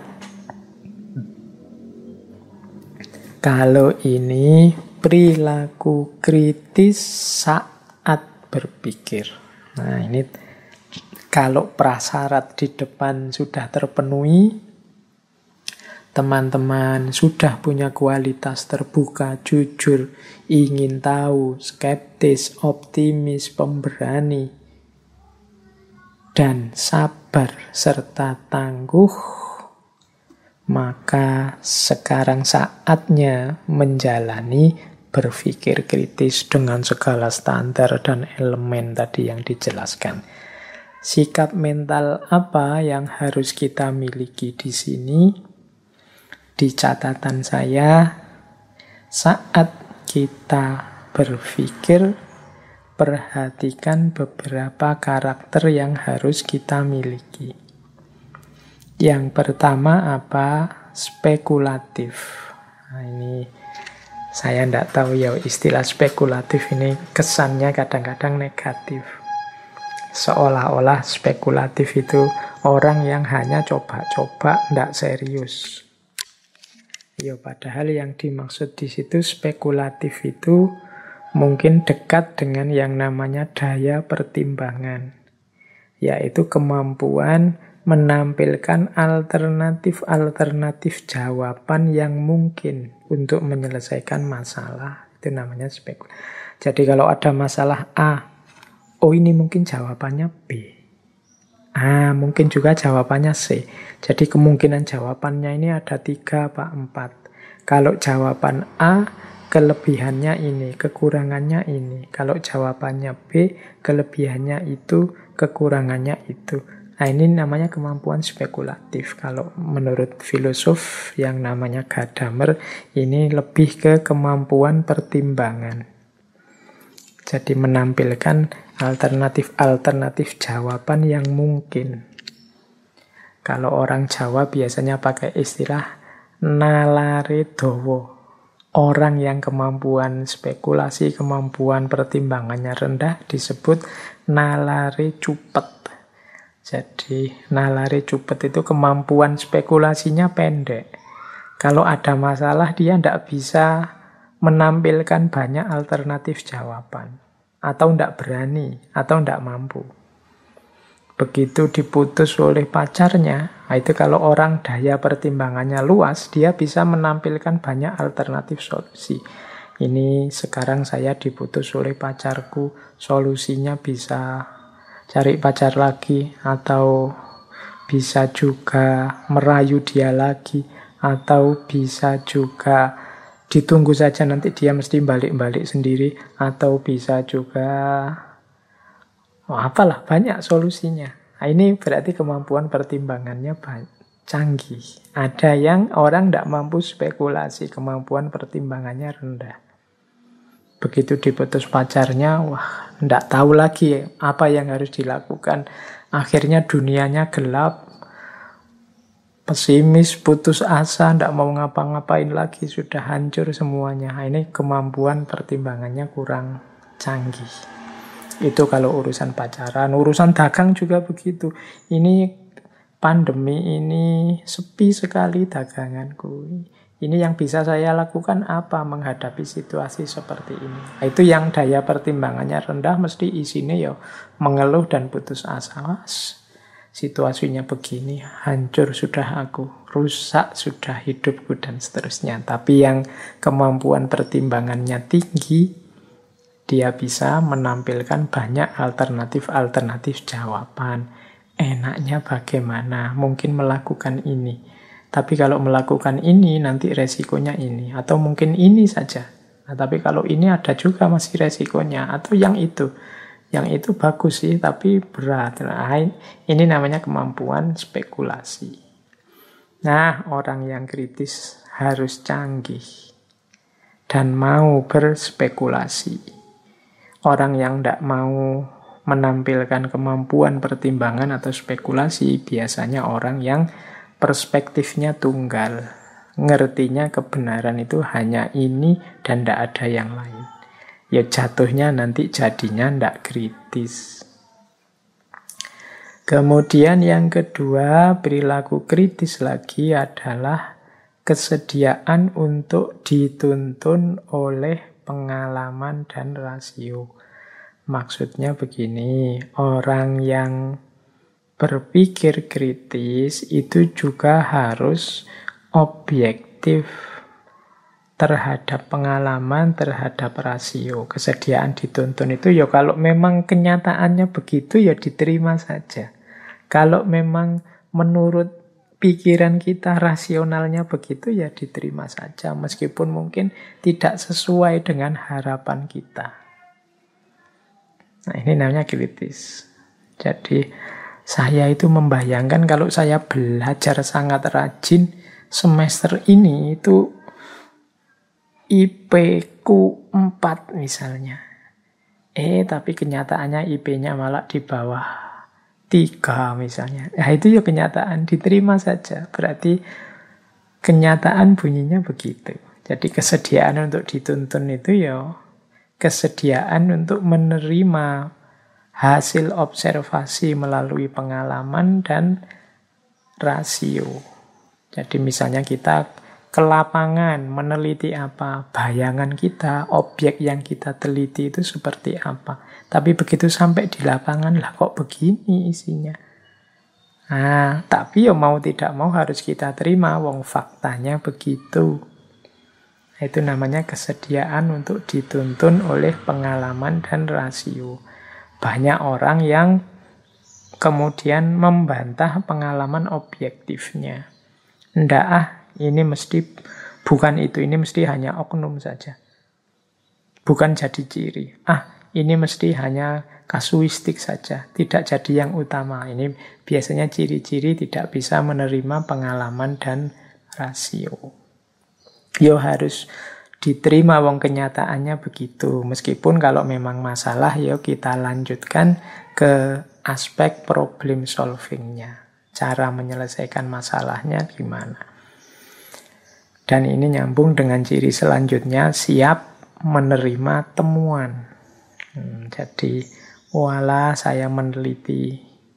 kalau ini perilaku kritis saat berpikir. Nah, ini kalau prasyarat di depan sudah terpenuhi, teman-teman sudah punya kualitas terbuka, jujur, ingin tahu, skeptis, optimis, pemberani, dan sabar serta tangguh, maka sekarang saatnya menjalani berpikir kritis dengan segala standar dan elemen tadi yang dijelaskan. Sikap mental apa yang harus kita miliki di sini? Di catatan saya, saat kita berpikir, perhatikan beberapa karakter yang harus kita miliki. Yang pertama apa? Spekulatif. Nah, ini saya tidak tahu ya, istilah spekulatif ini kesannya kadang-kadang negatif. Seolah-olah spekulatif itu orang yang hanya coba-coba, tidak serius. Ya, padahal yang dimaksud di situ spekulatif itu mungkin dekat dengan yang namanya daya pertimbangan, yaitu kemampuan menampilkan alternatif-alternatif jawaban yang mungkin untuk menyelesaikan masalah. Itu namanya spekulatif. Jadi kalau ada masalah A, oh ini mungkin jawabannya B. Mungkin juga jawabannya C. Jadi kemungkinan jawabannya ini ada 3, Pak, 4. Kalau jawaban A, kelebihannya ini, kekurangannya ini. Kalau jawabannya B, kelebihannya itu, kekurangannya itu. Nah, ini namanya kemampuan spekulatif. Kalau menurut filosof yang namanya Gadamer, ini lebih ke kemampuan pertimbangan. Jadi menampilkan alternatif-alternatif jawaban yang mungkin. Kalau orang Jawa biasanya pakai istilah nalare dawa. Orang yang kemampuan spekulasi, kemampuan pertimbangannya rendah disebut nalare cupet. Jadi nalare cupet itu kemampuan spekulasinya pendek. Kalau ada masalah dia tidak bisa menampilkan banyak alternatif jawaban. Atau tidak berani, atau tidak mampu. Begitu diputus oleh pacarnya, itu kalau orang daya pertimbangannya luas, dia bisa menampilkan banyak alternatif solusi. Ini sekarang saya diputus oleh pacarku, solusinya bisa cari pacar lagi, atau bisa juga merayu dia lagi, atau bisa juga ditunggu saja nanti dia mesti balik-balik sendiri, atau bisa juga apalah, banyak solusinya. Nah, ini berarti kemampuan pertimbangannya canggih. Ada yang orang tidak mampu spekulasi, kemampuan pertimbangannya rendah. Begitu diputus pacarnya, wah, tidak tahu lagi apa yang harus dilakukan. Akhirnya dunianya gelap, pesimis, putus asa, tidak mau ngapa-ngapain lagi, sudah hancur semuanya. Nah, ini kemampuan pertimbangannya kurang canggih. Itu kalau urusan pacaran. Urusan dagang juga begitu. Ini pandemi ini sepi sekali daganganku. Ini yang bisa saya lakukan apa menghadapi situasi seperti ini. Nah, itu yang daya pertimbangannya rendah, mesti isinya ya mengeluh dan putus asa. Situasinya begini, hancur sudah aku, rusak sudah hidupku dan seterusnya. Tapi yang kemampuan pertimbangannya tinggi, dia bisa menampilkan banyak alternatif-alternatif jawaban. Enaknya bagaimana? Mungkin melakukan ini. Tapi kalau melakukan ini, nanti resikonya ini. Atau mungkin ini saja. Nah, tapi kalau ini ada juga masih resikonya. Atau yang itu. Yang itu bagus sih, tapi berat. Nah, ini namanya kemampuan spekulasi. Nah, orang yang kritis harus canggih. Dan mau berspekulasi. Orang yang tidak mau menampilkan kemampuan pertimbangan atau spekulasi, biasanya orang yang perspektifnya tunggal. Ngertinya kebenaran itu hanya ini dan tidak ada yang lain. Ya jatuhnya nanti jadinya tidak kritis. Kemudian yang kedua, perilaku kritis lagi adalah kesediaan untuk dituntun oleh pengalaman dan rasio. Maksudnya begini, orang yang berpikir kritis itu juga harus objektif terhadap pengalaman, terhadap rasio. Kesediaan dituntun itu ya kalau memang kenyataannya begitu ya diterima saja. Kalau memang menurut pikiran kita rasionalnya begitu ya diterima saja. Meskipun mungkin tidak sesuai dengan harapan kita. Nah ini namanya kritis. Jadi saya itu membayangkan kalau saya belajar sangat rajin semester ini itu IP ku 4 misalnya. Tapi kenyataannya IP-nya malah di bawah 3 misalnya. Nah itu ya kenyataan, diterima saja. Berarti kenyataan bunyinya begitu. Jadi kesediaan untuk dituntun itu ya kesediaan untuk menerima hasil observasi melalui pengalaman dan rasio. Jadi misalnya kita ke lapangan meneliti apa, bayangan kita, objek yang kita teliti itu seperti apa. Tapi begitu sampai di lapangan, lah kok begini isinya. Nah, tapi ya mau tidak mau harus kita terima, wong faktanya begitu. Itu namanya kesediaan untuk dituntun oleh pengalaman dan rasio. Banyak orang yang kemudian membantah pengalaman objektifnya. Ndak ini mesti bukan itu, ini mesti hanya oknum saja. Bukan jadi ciri. Ini mesti hanya kasuistik saja, tidak jadi yang utama. Ini biasanya ciri-ciri tidak bisa menerima pengalaman dan rasio. Yo harus diterima wong kenyataannya begitu. Meskipun kalau memang masalah yo kita lanjutkan ke aspek problem solvingnya. Cara menyelesaikan masalahnya gimana. Dan ini nyambung dengan ciri selanjutnya, siap menerima temuan. Jadi walah saya meneliti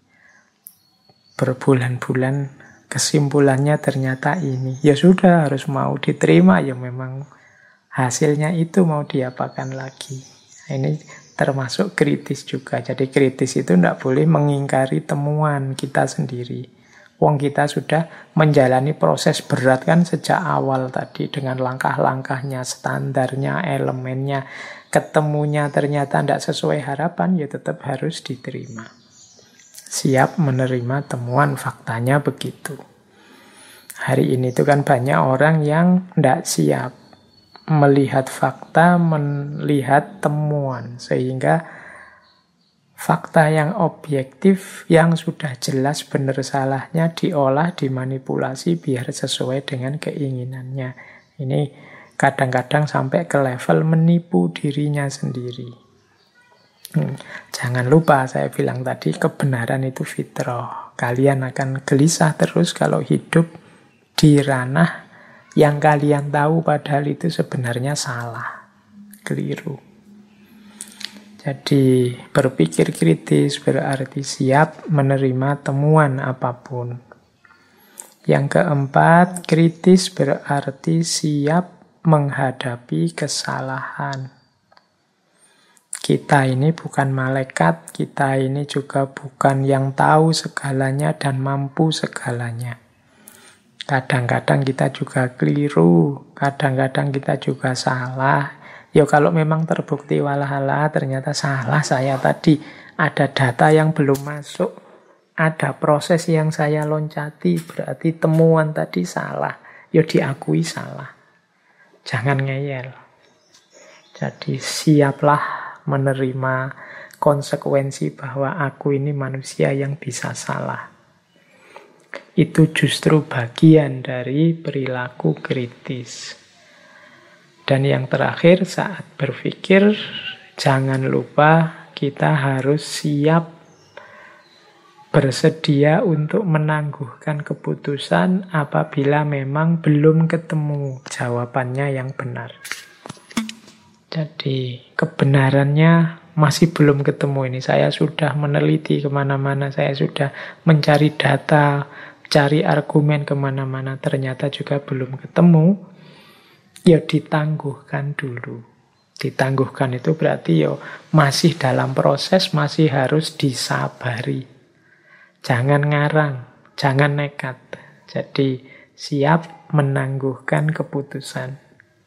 berbulan-bulan, kesimpulannya ternyata ini. Ya sudah, harus mau diterima. Ya memang hasilnya itu mau diapakan lagi. Nah, ini termasuk kritis juga. Jadi kritis itu tidak boleh mengingkari temuan kita sendiri. Wong kita sudah menjalani proses berat kan sejak awal tadi. Dengan langkah-langkahnya, standarnya, elemennya. Ketemunya ternyata tidak sesuai harapan, ya tetap harus diterima. Siap menerima temuan, faktanya begitu. Hari ini itu kan banyak orang yang tidak siap melihat fakta, melihat temuan. Sehingga fakta yang objektif, yang sudah jelas benar salahnya diolah, dimanipulasi biar sesuai dengan keinginannya. Ini kadang-kadang sampai ke level menipu dirinya sendiri. Jangan lupa saya bilang tadi, kebenaran itu fitrah. Kalian akan gelisah terus kalau hidup di ranah yang kalian tahu padahal itu sebenarnya salah, keliru. Jadi berpikir kritis berarti siap menerima temuan apapun. Yang keempat, kritis berarti siap menghadapi kesalahan. Kita ini bukan malaikat, kita ini juga bukan yang tahu segalanya dan mampu segalanya. Kadang-kadang kita juga keliru, kadang-kadang kita juga salah. Ya kalau memang terbukti walah ternyata salah saya tadi, ada data yang belum masuk, ada proses yang saya loncati, berarti temuan tadi salah. Ya diakui salah. Jangan ngeyel. Jadi siaplah menerima konsekuensi bahwa aku ini manusia yang bisa salah. Itu justru bagian dari perilaku kritis. Dan yang terakhir, saat berpikir, jangan lupa kita harus siap bersedia untuk menangguhkan keputusan apabila memang belum ketemu jawabannya yang benar. Jadi kebenarannya masih belum ketemu ini. Saya sudah meneliti kemana-mana, saya sudah mencari data, cari argumen kemana-mana, ternyata juga belum ketemu. Ya ditangguhkan dulu. Ditangguhkan itu berarti ya masih dalam proses, masih harus disabari. Jangan ngarang, jangan nekat. Jadi siap menangguhkan keputusan.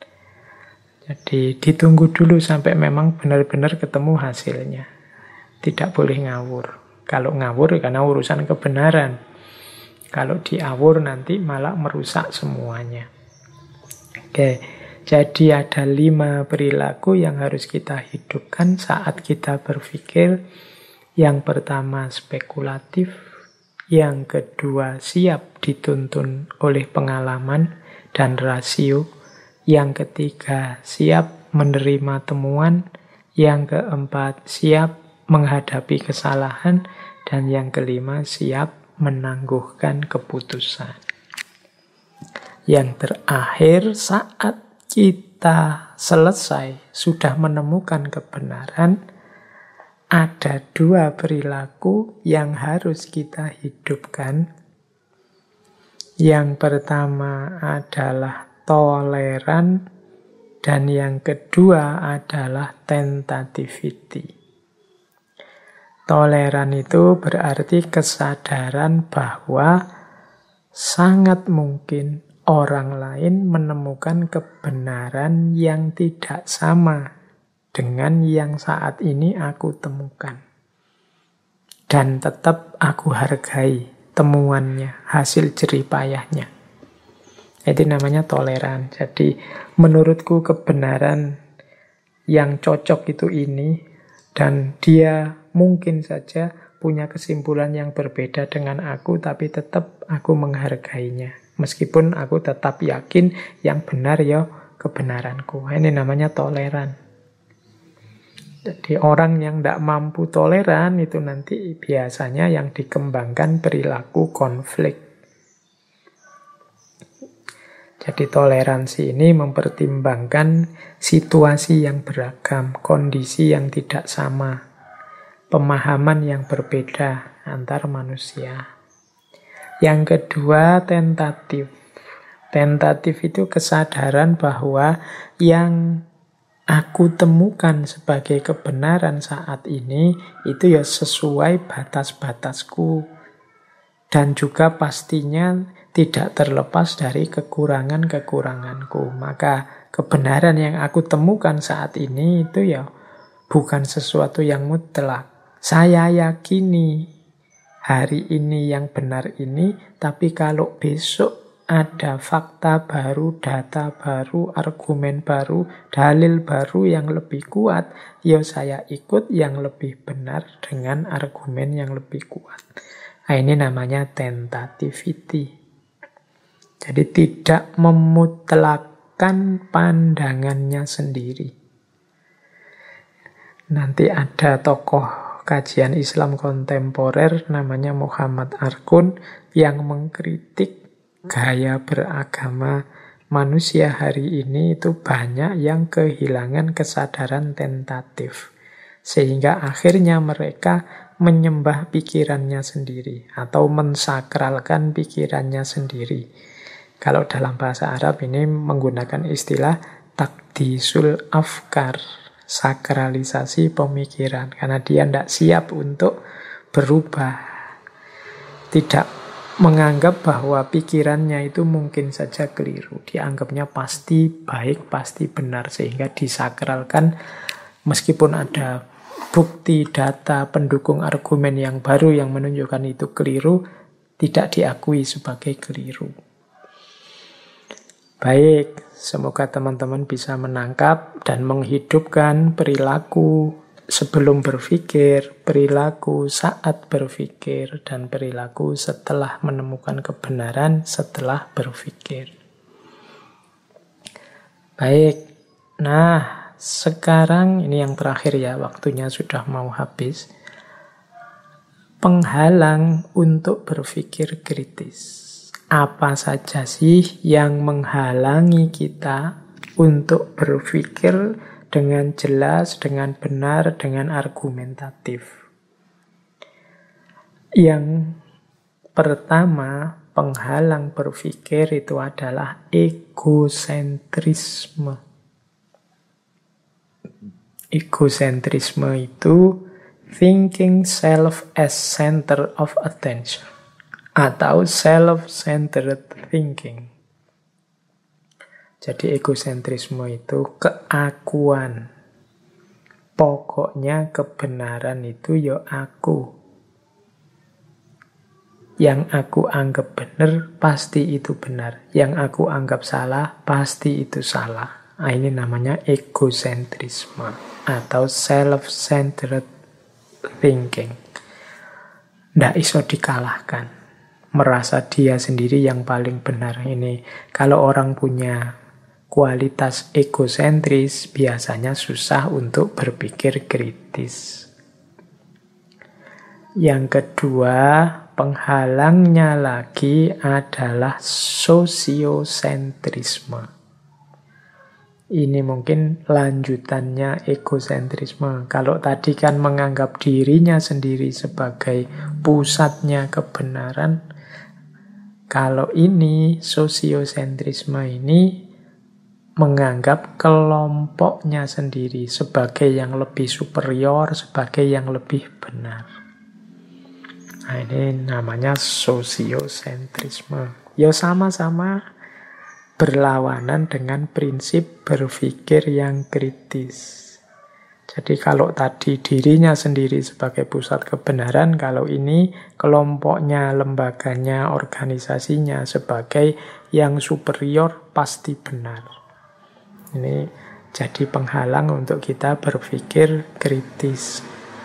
Jadi ditunggu dulu sampai memang benar-benar ketemu hasilnya. Tidak boleh ngawur. Kalau ngawur karena urusan kebenaran. Kalau diawur nanti malah merusak semuanya. Oke, jadi ada 5 perilaku yang harus kita hidupkan saat kita berpikir. Yang pertama spekulatif, yang kedua siap dituntun oleh pengalaman dan rasio, yang ketiga siap menerima temuan, yang keempat siap menghadapi kesalahan, dan yang kelima siap menangguhkan keputusan. Yang terakhir, saat kita selesai, sudah menemukan kebenaran, ada 2 perilaku yang harus kita hidupkan. Yang pertama adalah toleran, dan yang kedua adalah tentativity. Toleran itu berarti kesadaran bahwa sangat mungkin orang lain menemukan kebenaran yang tidak sama dengan yang saat ini aku temukan. Dan tetap aku hargai temuannya, hasil jerih payahnya. Itu namanya toleran. Jadi menurutku kebenaran yang cocok itu ini, dan dia mungkin saja punya kesimpulan yang berbeda dengan aku, tapi tetap aku menghargainya. Meskipun aku tetap yakin yang benar ya kebenaranku. Ini namanya toleran. Jadi orang yang tidak mampu toleran itu nanti biasanya yang dikembangkan perilaku konflik. Jadi toleransi ini mempertimbangkan situasi yang beragam, kondisi yang tidak sama, pemahaman yang berbeda antar manusia. Yang kedua, tentatif. Tentatif itu kesadaran bahwa yang aku temukan sebagai kebenaran saat ini itu ya sesuai batas-batasku. Dan juga pastinya tidak terlepas dari kekurangan-kekuranganku. Maka kebenaran yang aku temukan saat ini itu ya bukan sesuatu yang mutlak. Saya yakini hari ini yang benar ini, tapi kalau besok ada fakta baru, data baru, argumen baru, dalil baru yang lebih kuat, ya saya ikut yang lebih benar dengan argumen yang lebih kuat. Nah, ini namanya tentativity. Jadi tidak memutlakkan pandangannya sendiri. Nanti ada tokoh kajian Islam kontemporer namanya Muhammad Arkun yang mengkritik gaya beragama manusia hari ini itu banyak yang kehilangan kesadaran tentatif. Sehingga akhirnya mereka menyembah pikirannya sendiri atau mensakralkan pikirannya sendiri. Kalau dalam bahasa Arab ini menggunakan istilah takdisul afkar, sakralisasi pemikiran, karena dia tidak siap untuk berubah, tidak menganggap bahwa pikirannya itu mungkin saja keliru, dianggapnya pasti baik, pasti benar, sehingga disakralkan meskipun ada bukti, data, pendukung argumen yang baru yang menunjukkan itu keliru, tidak diakui sebagai keliru. Baik, semoga teman-teman bisa menangkap dan menghidupkan perilaku sebelum berpikir, perilaku saat berpikir, dan perilaku setelah menemukan kebenaran setelah berpikir. Baik, nah sekarang ini yang terakhir ya, waktunya sudah mau habis. Penghalang untuk berpikir kritis. Apa saja sih yang menghalangi kita untuk berpikir dengan jelas, dengan benar, dengan argumentatif? Yang pertama, penghalang berpikir itu adalah egosentrisme. Egosentrisme itu thinking self as center of attention atau self-centered thinking. Jadi egosentrisme itu keakuan. Pokoknya kebenaran itu ya aku. Yang aku anggap benar pasti itu benar. Yang aku anggap salah pasti itu salah. Nah, ini namanya egosentrisme atau self-centered thinking. Nggak iso dikalahkan. Merasa dia sendiri yang paling benar. Ini kalau orang punya kualitas egosentris, biasanya susah untuk berpikir kritis. Yang kedua, penghalangnya lagi adalah sosiosentrisme. Ini mungkin lanjutannya egosentrisme. Kalau tadi kan menganggap dirinya sendiri sebagai pusatnya kebenaran, kalau ini sosiosentrisme ini menganggap kelompoknya sendiri sebagai yang lebih superior, sebagai yang lebih benar. Nah, ini namanya sosiosentrisme. Ya sama-sama berlawanan dengan prinsip berpikir yang kritis. Jadi kalau tadi dirinya sendiri sebagai pusat kebenaran, kalau ini kelompoknya, lembaganya, organisasinya sebagai yang superior pasti benar. Ini jadi penghalang untuk kita berpikir kritis.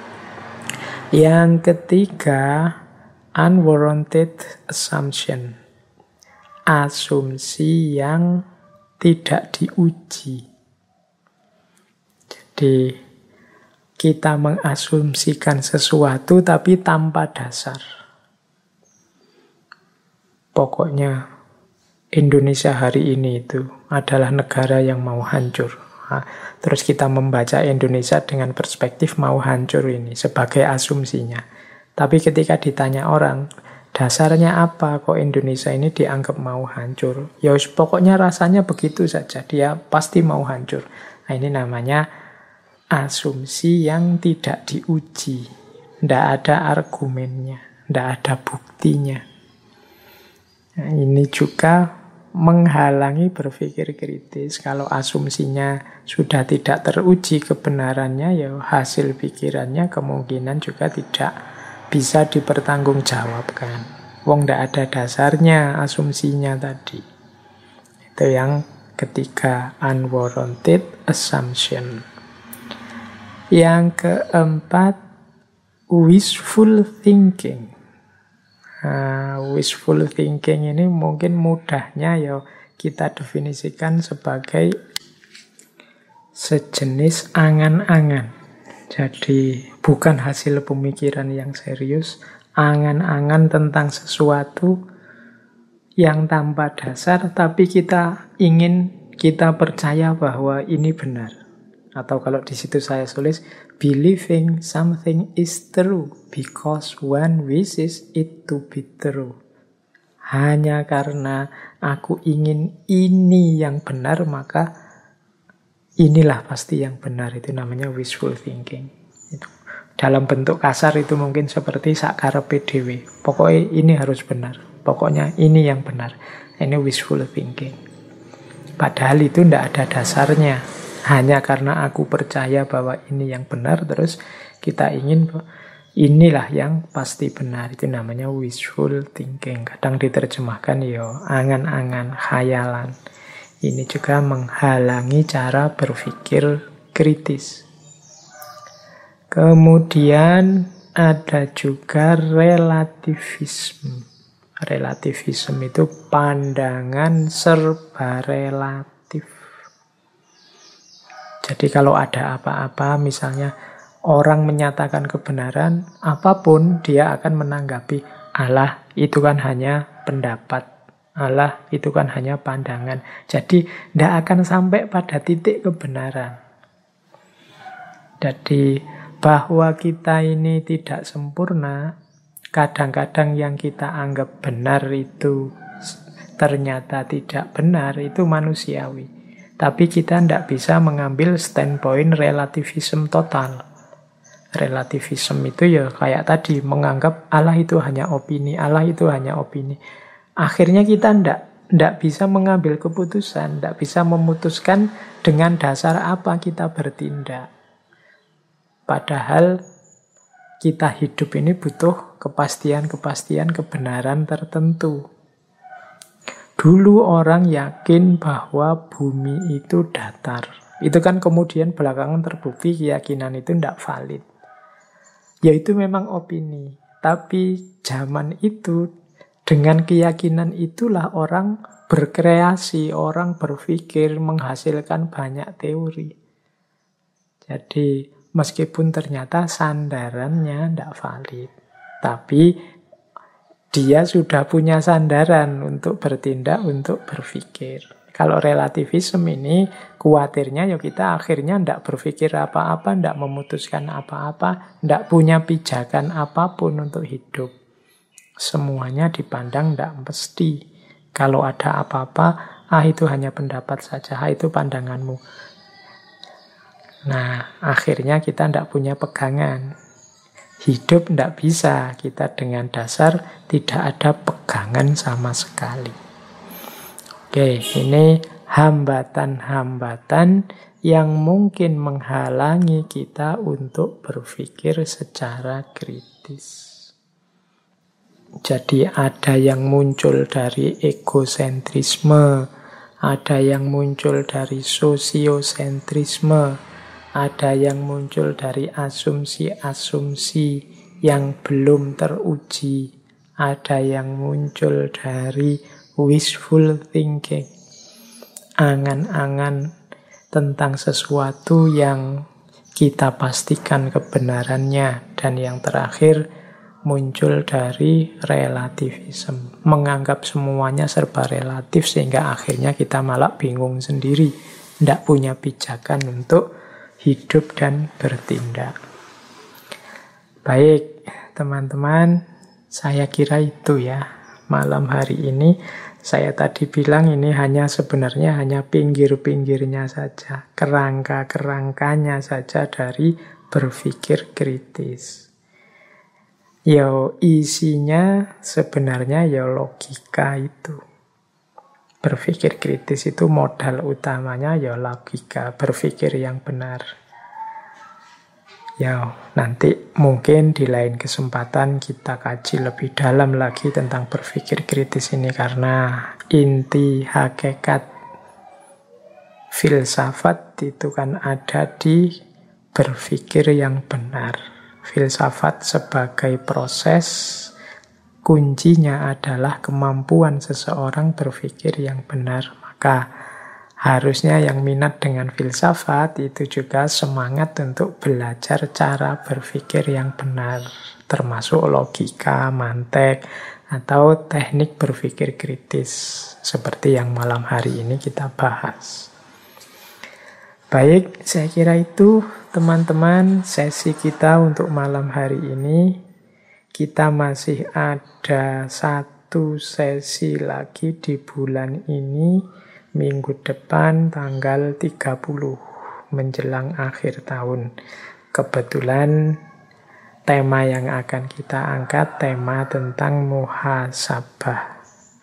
Yang ketiga, unwarranted assumption. Asumsi yang tidak diuji. Jadi kita mengasumsikan sesuatu tapi tanpa dasar. Pokoknya Indonesia hari ini itu adalah negara yang mau hancur. Nah, terus kita membaca Indonesia dengan perspektif mau hancur ini sebagai asumsinya. Tapi ketika ditanya orang, dasarnya apa kok Indonesia ini dianggap mau hancur? Ya pokoknya rasanya begitu saja, dia pasti mau hancur. Nah, ini namanya asumsi yang tidak diuji. Tidak ada argumennya, tidak ada buktinya. Nah, ini juga menghalangi berpikir kritis. Kalau asumsinya sudah tidak teruji kebenarannya, ya hasil pikirannya kemungkinan juga tidak bisa dipertanggungjawabkan. Wong ndak ada dasarnya asumsinya tadi. Itu yang ketiga, unwarranted assumption. Yang keempat, wishful thinking. Wishful thinking ini mungkin mudahnya ya kita definisikan sebagai sejenis angan-angan. Jadi bukan hasil pemikiran yang serius, angan-angan tentang sesuatu yang tanpa dasar, tapi kita percaya bahwa ini benar. Atau kalau di situ saya tulis, believing something is true because one wishes it to be true. Hanya karena aku ingin ini yang benar, maka inilah pasti yang benar. Itu namanya wishful thinking. Itu. Dalam bentuk kasar itu mungkin seperti sakarepe dhewe. Pokoknya ini harus benar. Pokoknya ini yang benar. Ini wishful thinking. Padahal itu tidak ada dasarnya. Hanya karena aku percaya bahwa ini yang benar, terus kita ingin inilah yang pasti benar. Itu namanya wishful thinking. Kadang diterjemahkan angan-angan, khayalan. Ini juga menghalangi cara berpikir kritis. Kemudian ada juga relativisme. Relativisme itu pandangan serba relatif. Jadi kalau ada apa-apa, misalnya orang menyatakan kebenaran, apapun dia akan menanggapi, Allah itu kan hanya pendapat, Allah itu kan hanya pandangan. Jadi tidak akan sampai pada titik kebenaran. Jadi bahwa kita ini tidak sempurna, kadang-kadang yang kita anggap benar itu ternyata tidak benar, itu manusiawi. Tapi kita tidak bisa mengambil standpoint relativism total. Relativism itu kayak tadi, menganggap Allah itu hanya opini, Allah itu hanya opini. Akhirnya kita tidak bisa mengambil keputusan, tidak bisa memutuskan dengan dasar apa kita bertindak. Padahal kita hidup ini butuh kepastian-kepastian kebenaran tertentu. Dulu orang yakin bahwa bumi itu datar. Itu kan kemudian belakangan terbukti keyakinan itu tidak valid. Ya itu memang opini. Tapi zaman itu dengan keyakinan itulah orang berkreasi, orang berpikir, menghasilkan banyak teori. Jadi meskipun ternyata sandarannya tidak valid, tapi dia sudah punya sandaran untuk bertindak, untuk berpikir. Kalau relativisme ini, khawatirnya kita akhirnya tidak berpikir apa-apa, tidak memutuskan apa-apa, tidak punya pijakan apapun untuk hidup. Semuanya dipandang tidak mesti. Kalau ada apa-apa, itu hanya pendapat saja, itu pandanganmu. Nah, akhirnya kita tidak punya pegangan. Hidup tidak bisa kita dengan dasar tidak ada pegangan sama sekali. Oke, ini hambatan-hambatan yang mungkin menghalangi kita untuk berpikir secara kritis. Jadi ada yang muncul dari egosentrisme, ada yang muncul dari sosiosentrisme, ada yang muncul dari asumsi-asumsi yang belum teruji. Ada yang muncul dari wishful thinking. Angan-angan tentang sesuatu yang kita pastikan kebenarannya. Dan yang terakhir muncul dari relativism. Menganggap semuanya serba relatif sehingga akhirnya kita malah bingung sendiri. Tidak punya pijakan untuk hidup dan bertindak. Baik, teman-teman, saya kira itu ya. Malam hari ini, saya tadi bilang ini sebenarnya hanya pinggir-pinggirnya saja. Kerangka-kerangkanya saja dari berpikir kritis. Isinya sebenarnya logika itu. Berpikir kritis itu modal utamanya logika, berpikir yang benar. Nanti mungkin di lain kesempatan kita kaji lebih dalam lagi tentang berpikir kritis ini, karena inti hakikat filsafat itu kan ada di berpikir yang benar. Filsafat sebagai proses, kuncinya adalah kemampuan seseorang berpikir yang benar. Maka harusnya yang minat dengan filsafat itu juga semangat untuk belajar cara berpikir yang benar, termasuk logika, mantek, atau teknik berpikir kritis, seperti yang malam hari ini kita bahas. Baik, saya kira itu teman-teman sesi kita untuk malam hari ini. Kita masih ada satu sesi lagi di bulan ini, minggu depan tanggal 30 menjelang akhir tahun. Kebetulan tema yang akan kita angkat tema tentang muhasabah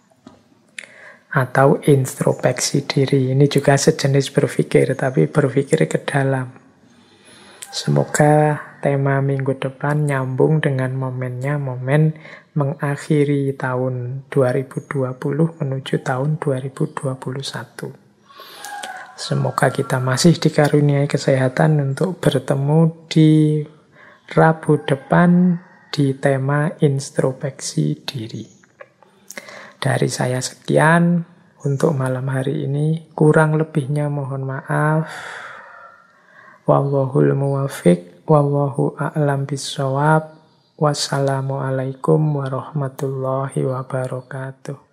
atau introspeksi diri. Ini juga sejenis berpikir, tapi berpikir ke dalam. Semoga tema minggu depan nyambung dengan momennya, momen mengakhiri tahun 2020 menuju tahun 2021. Semoga kita masih dikaruniai kesehatan untuk bertemu di Rabu depan di tema introspeksi diri. Dari saya sekian untuk malam hari ini. Kurang lebihnya mohon maaf. Wallahul muwafiq, wallahu a'lam bishawab. Wassalamualaikum warahmatullahi wabarakatuh.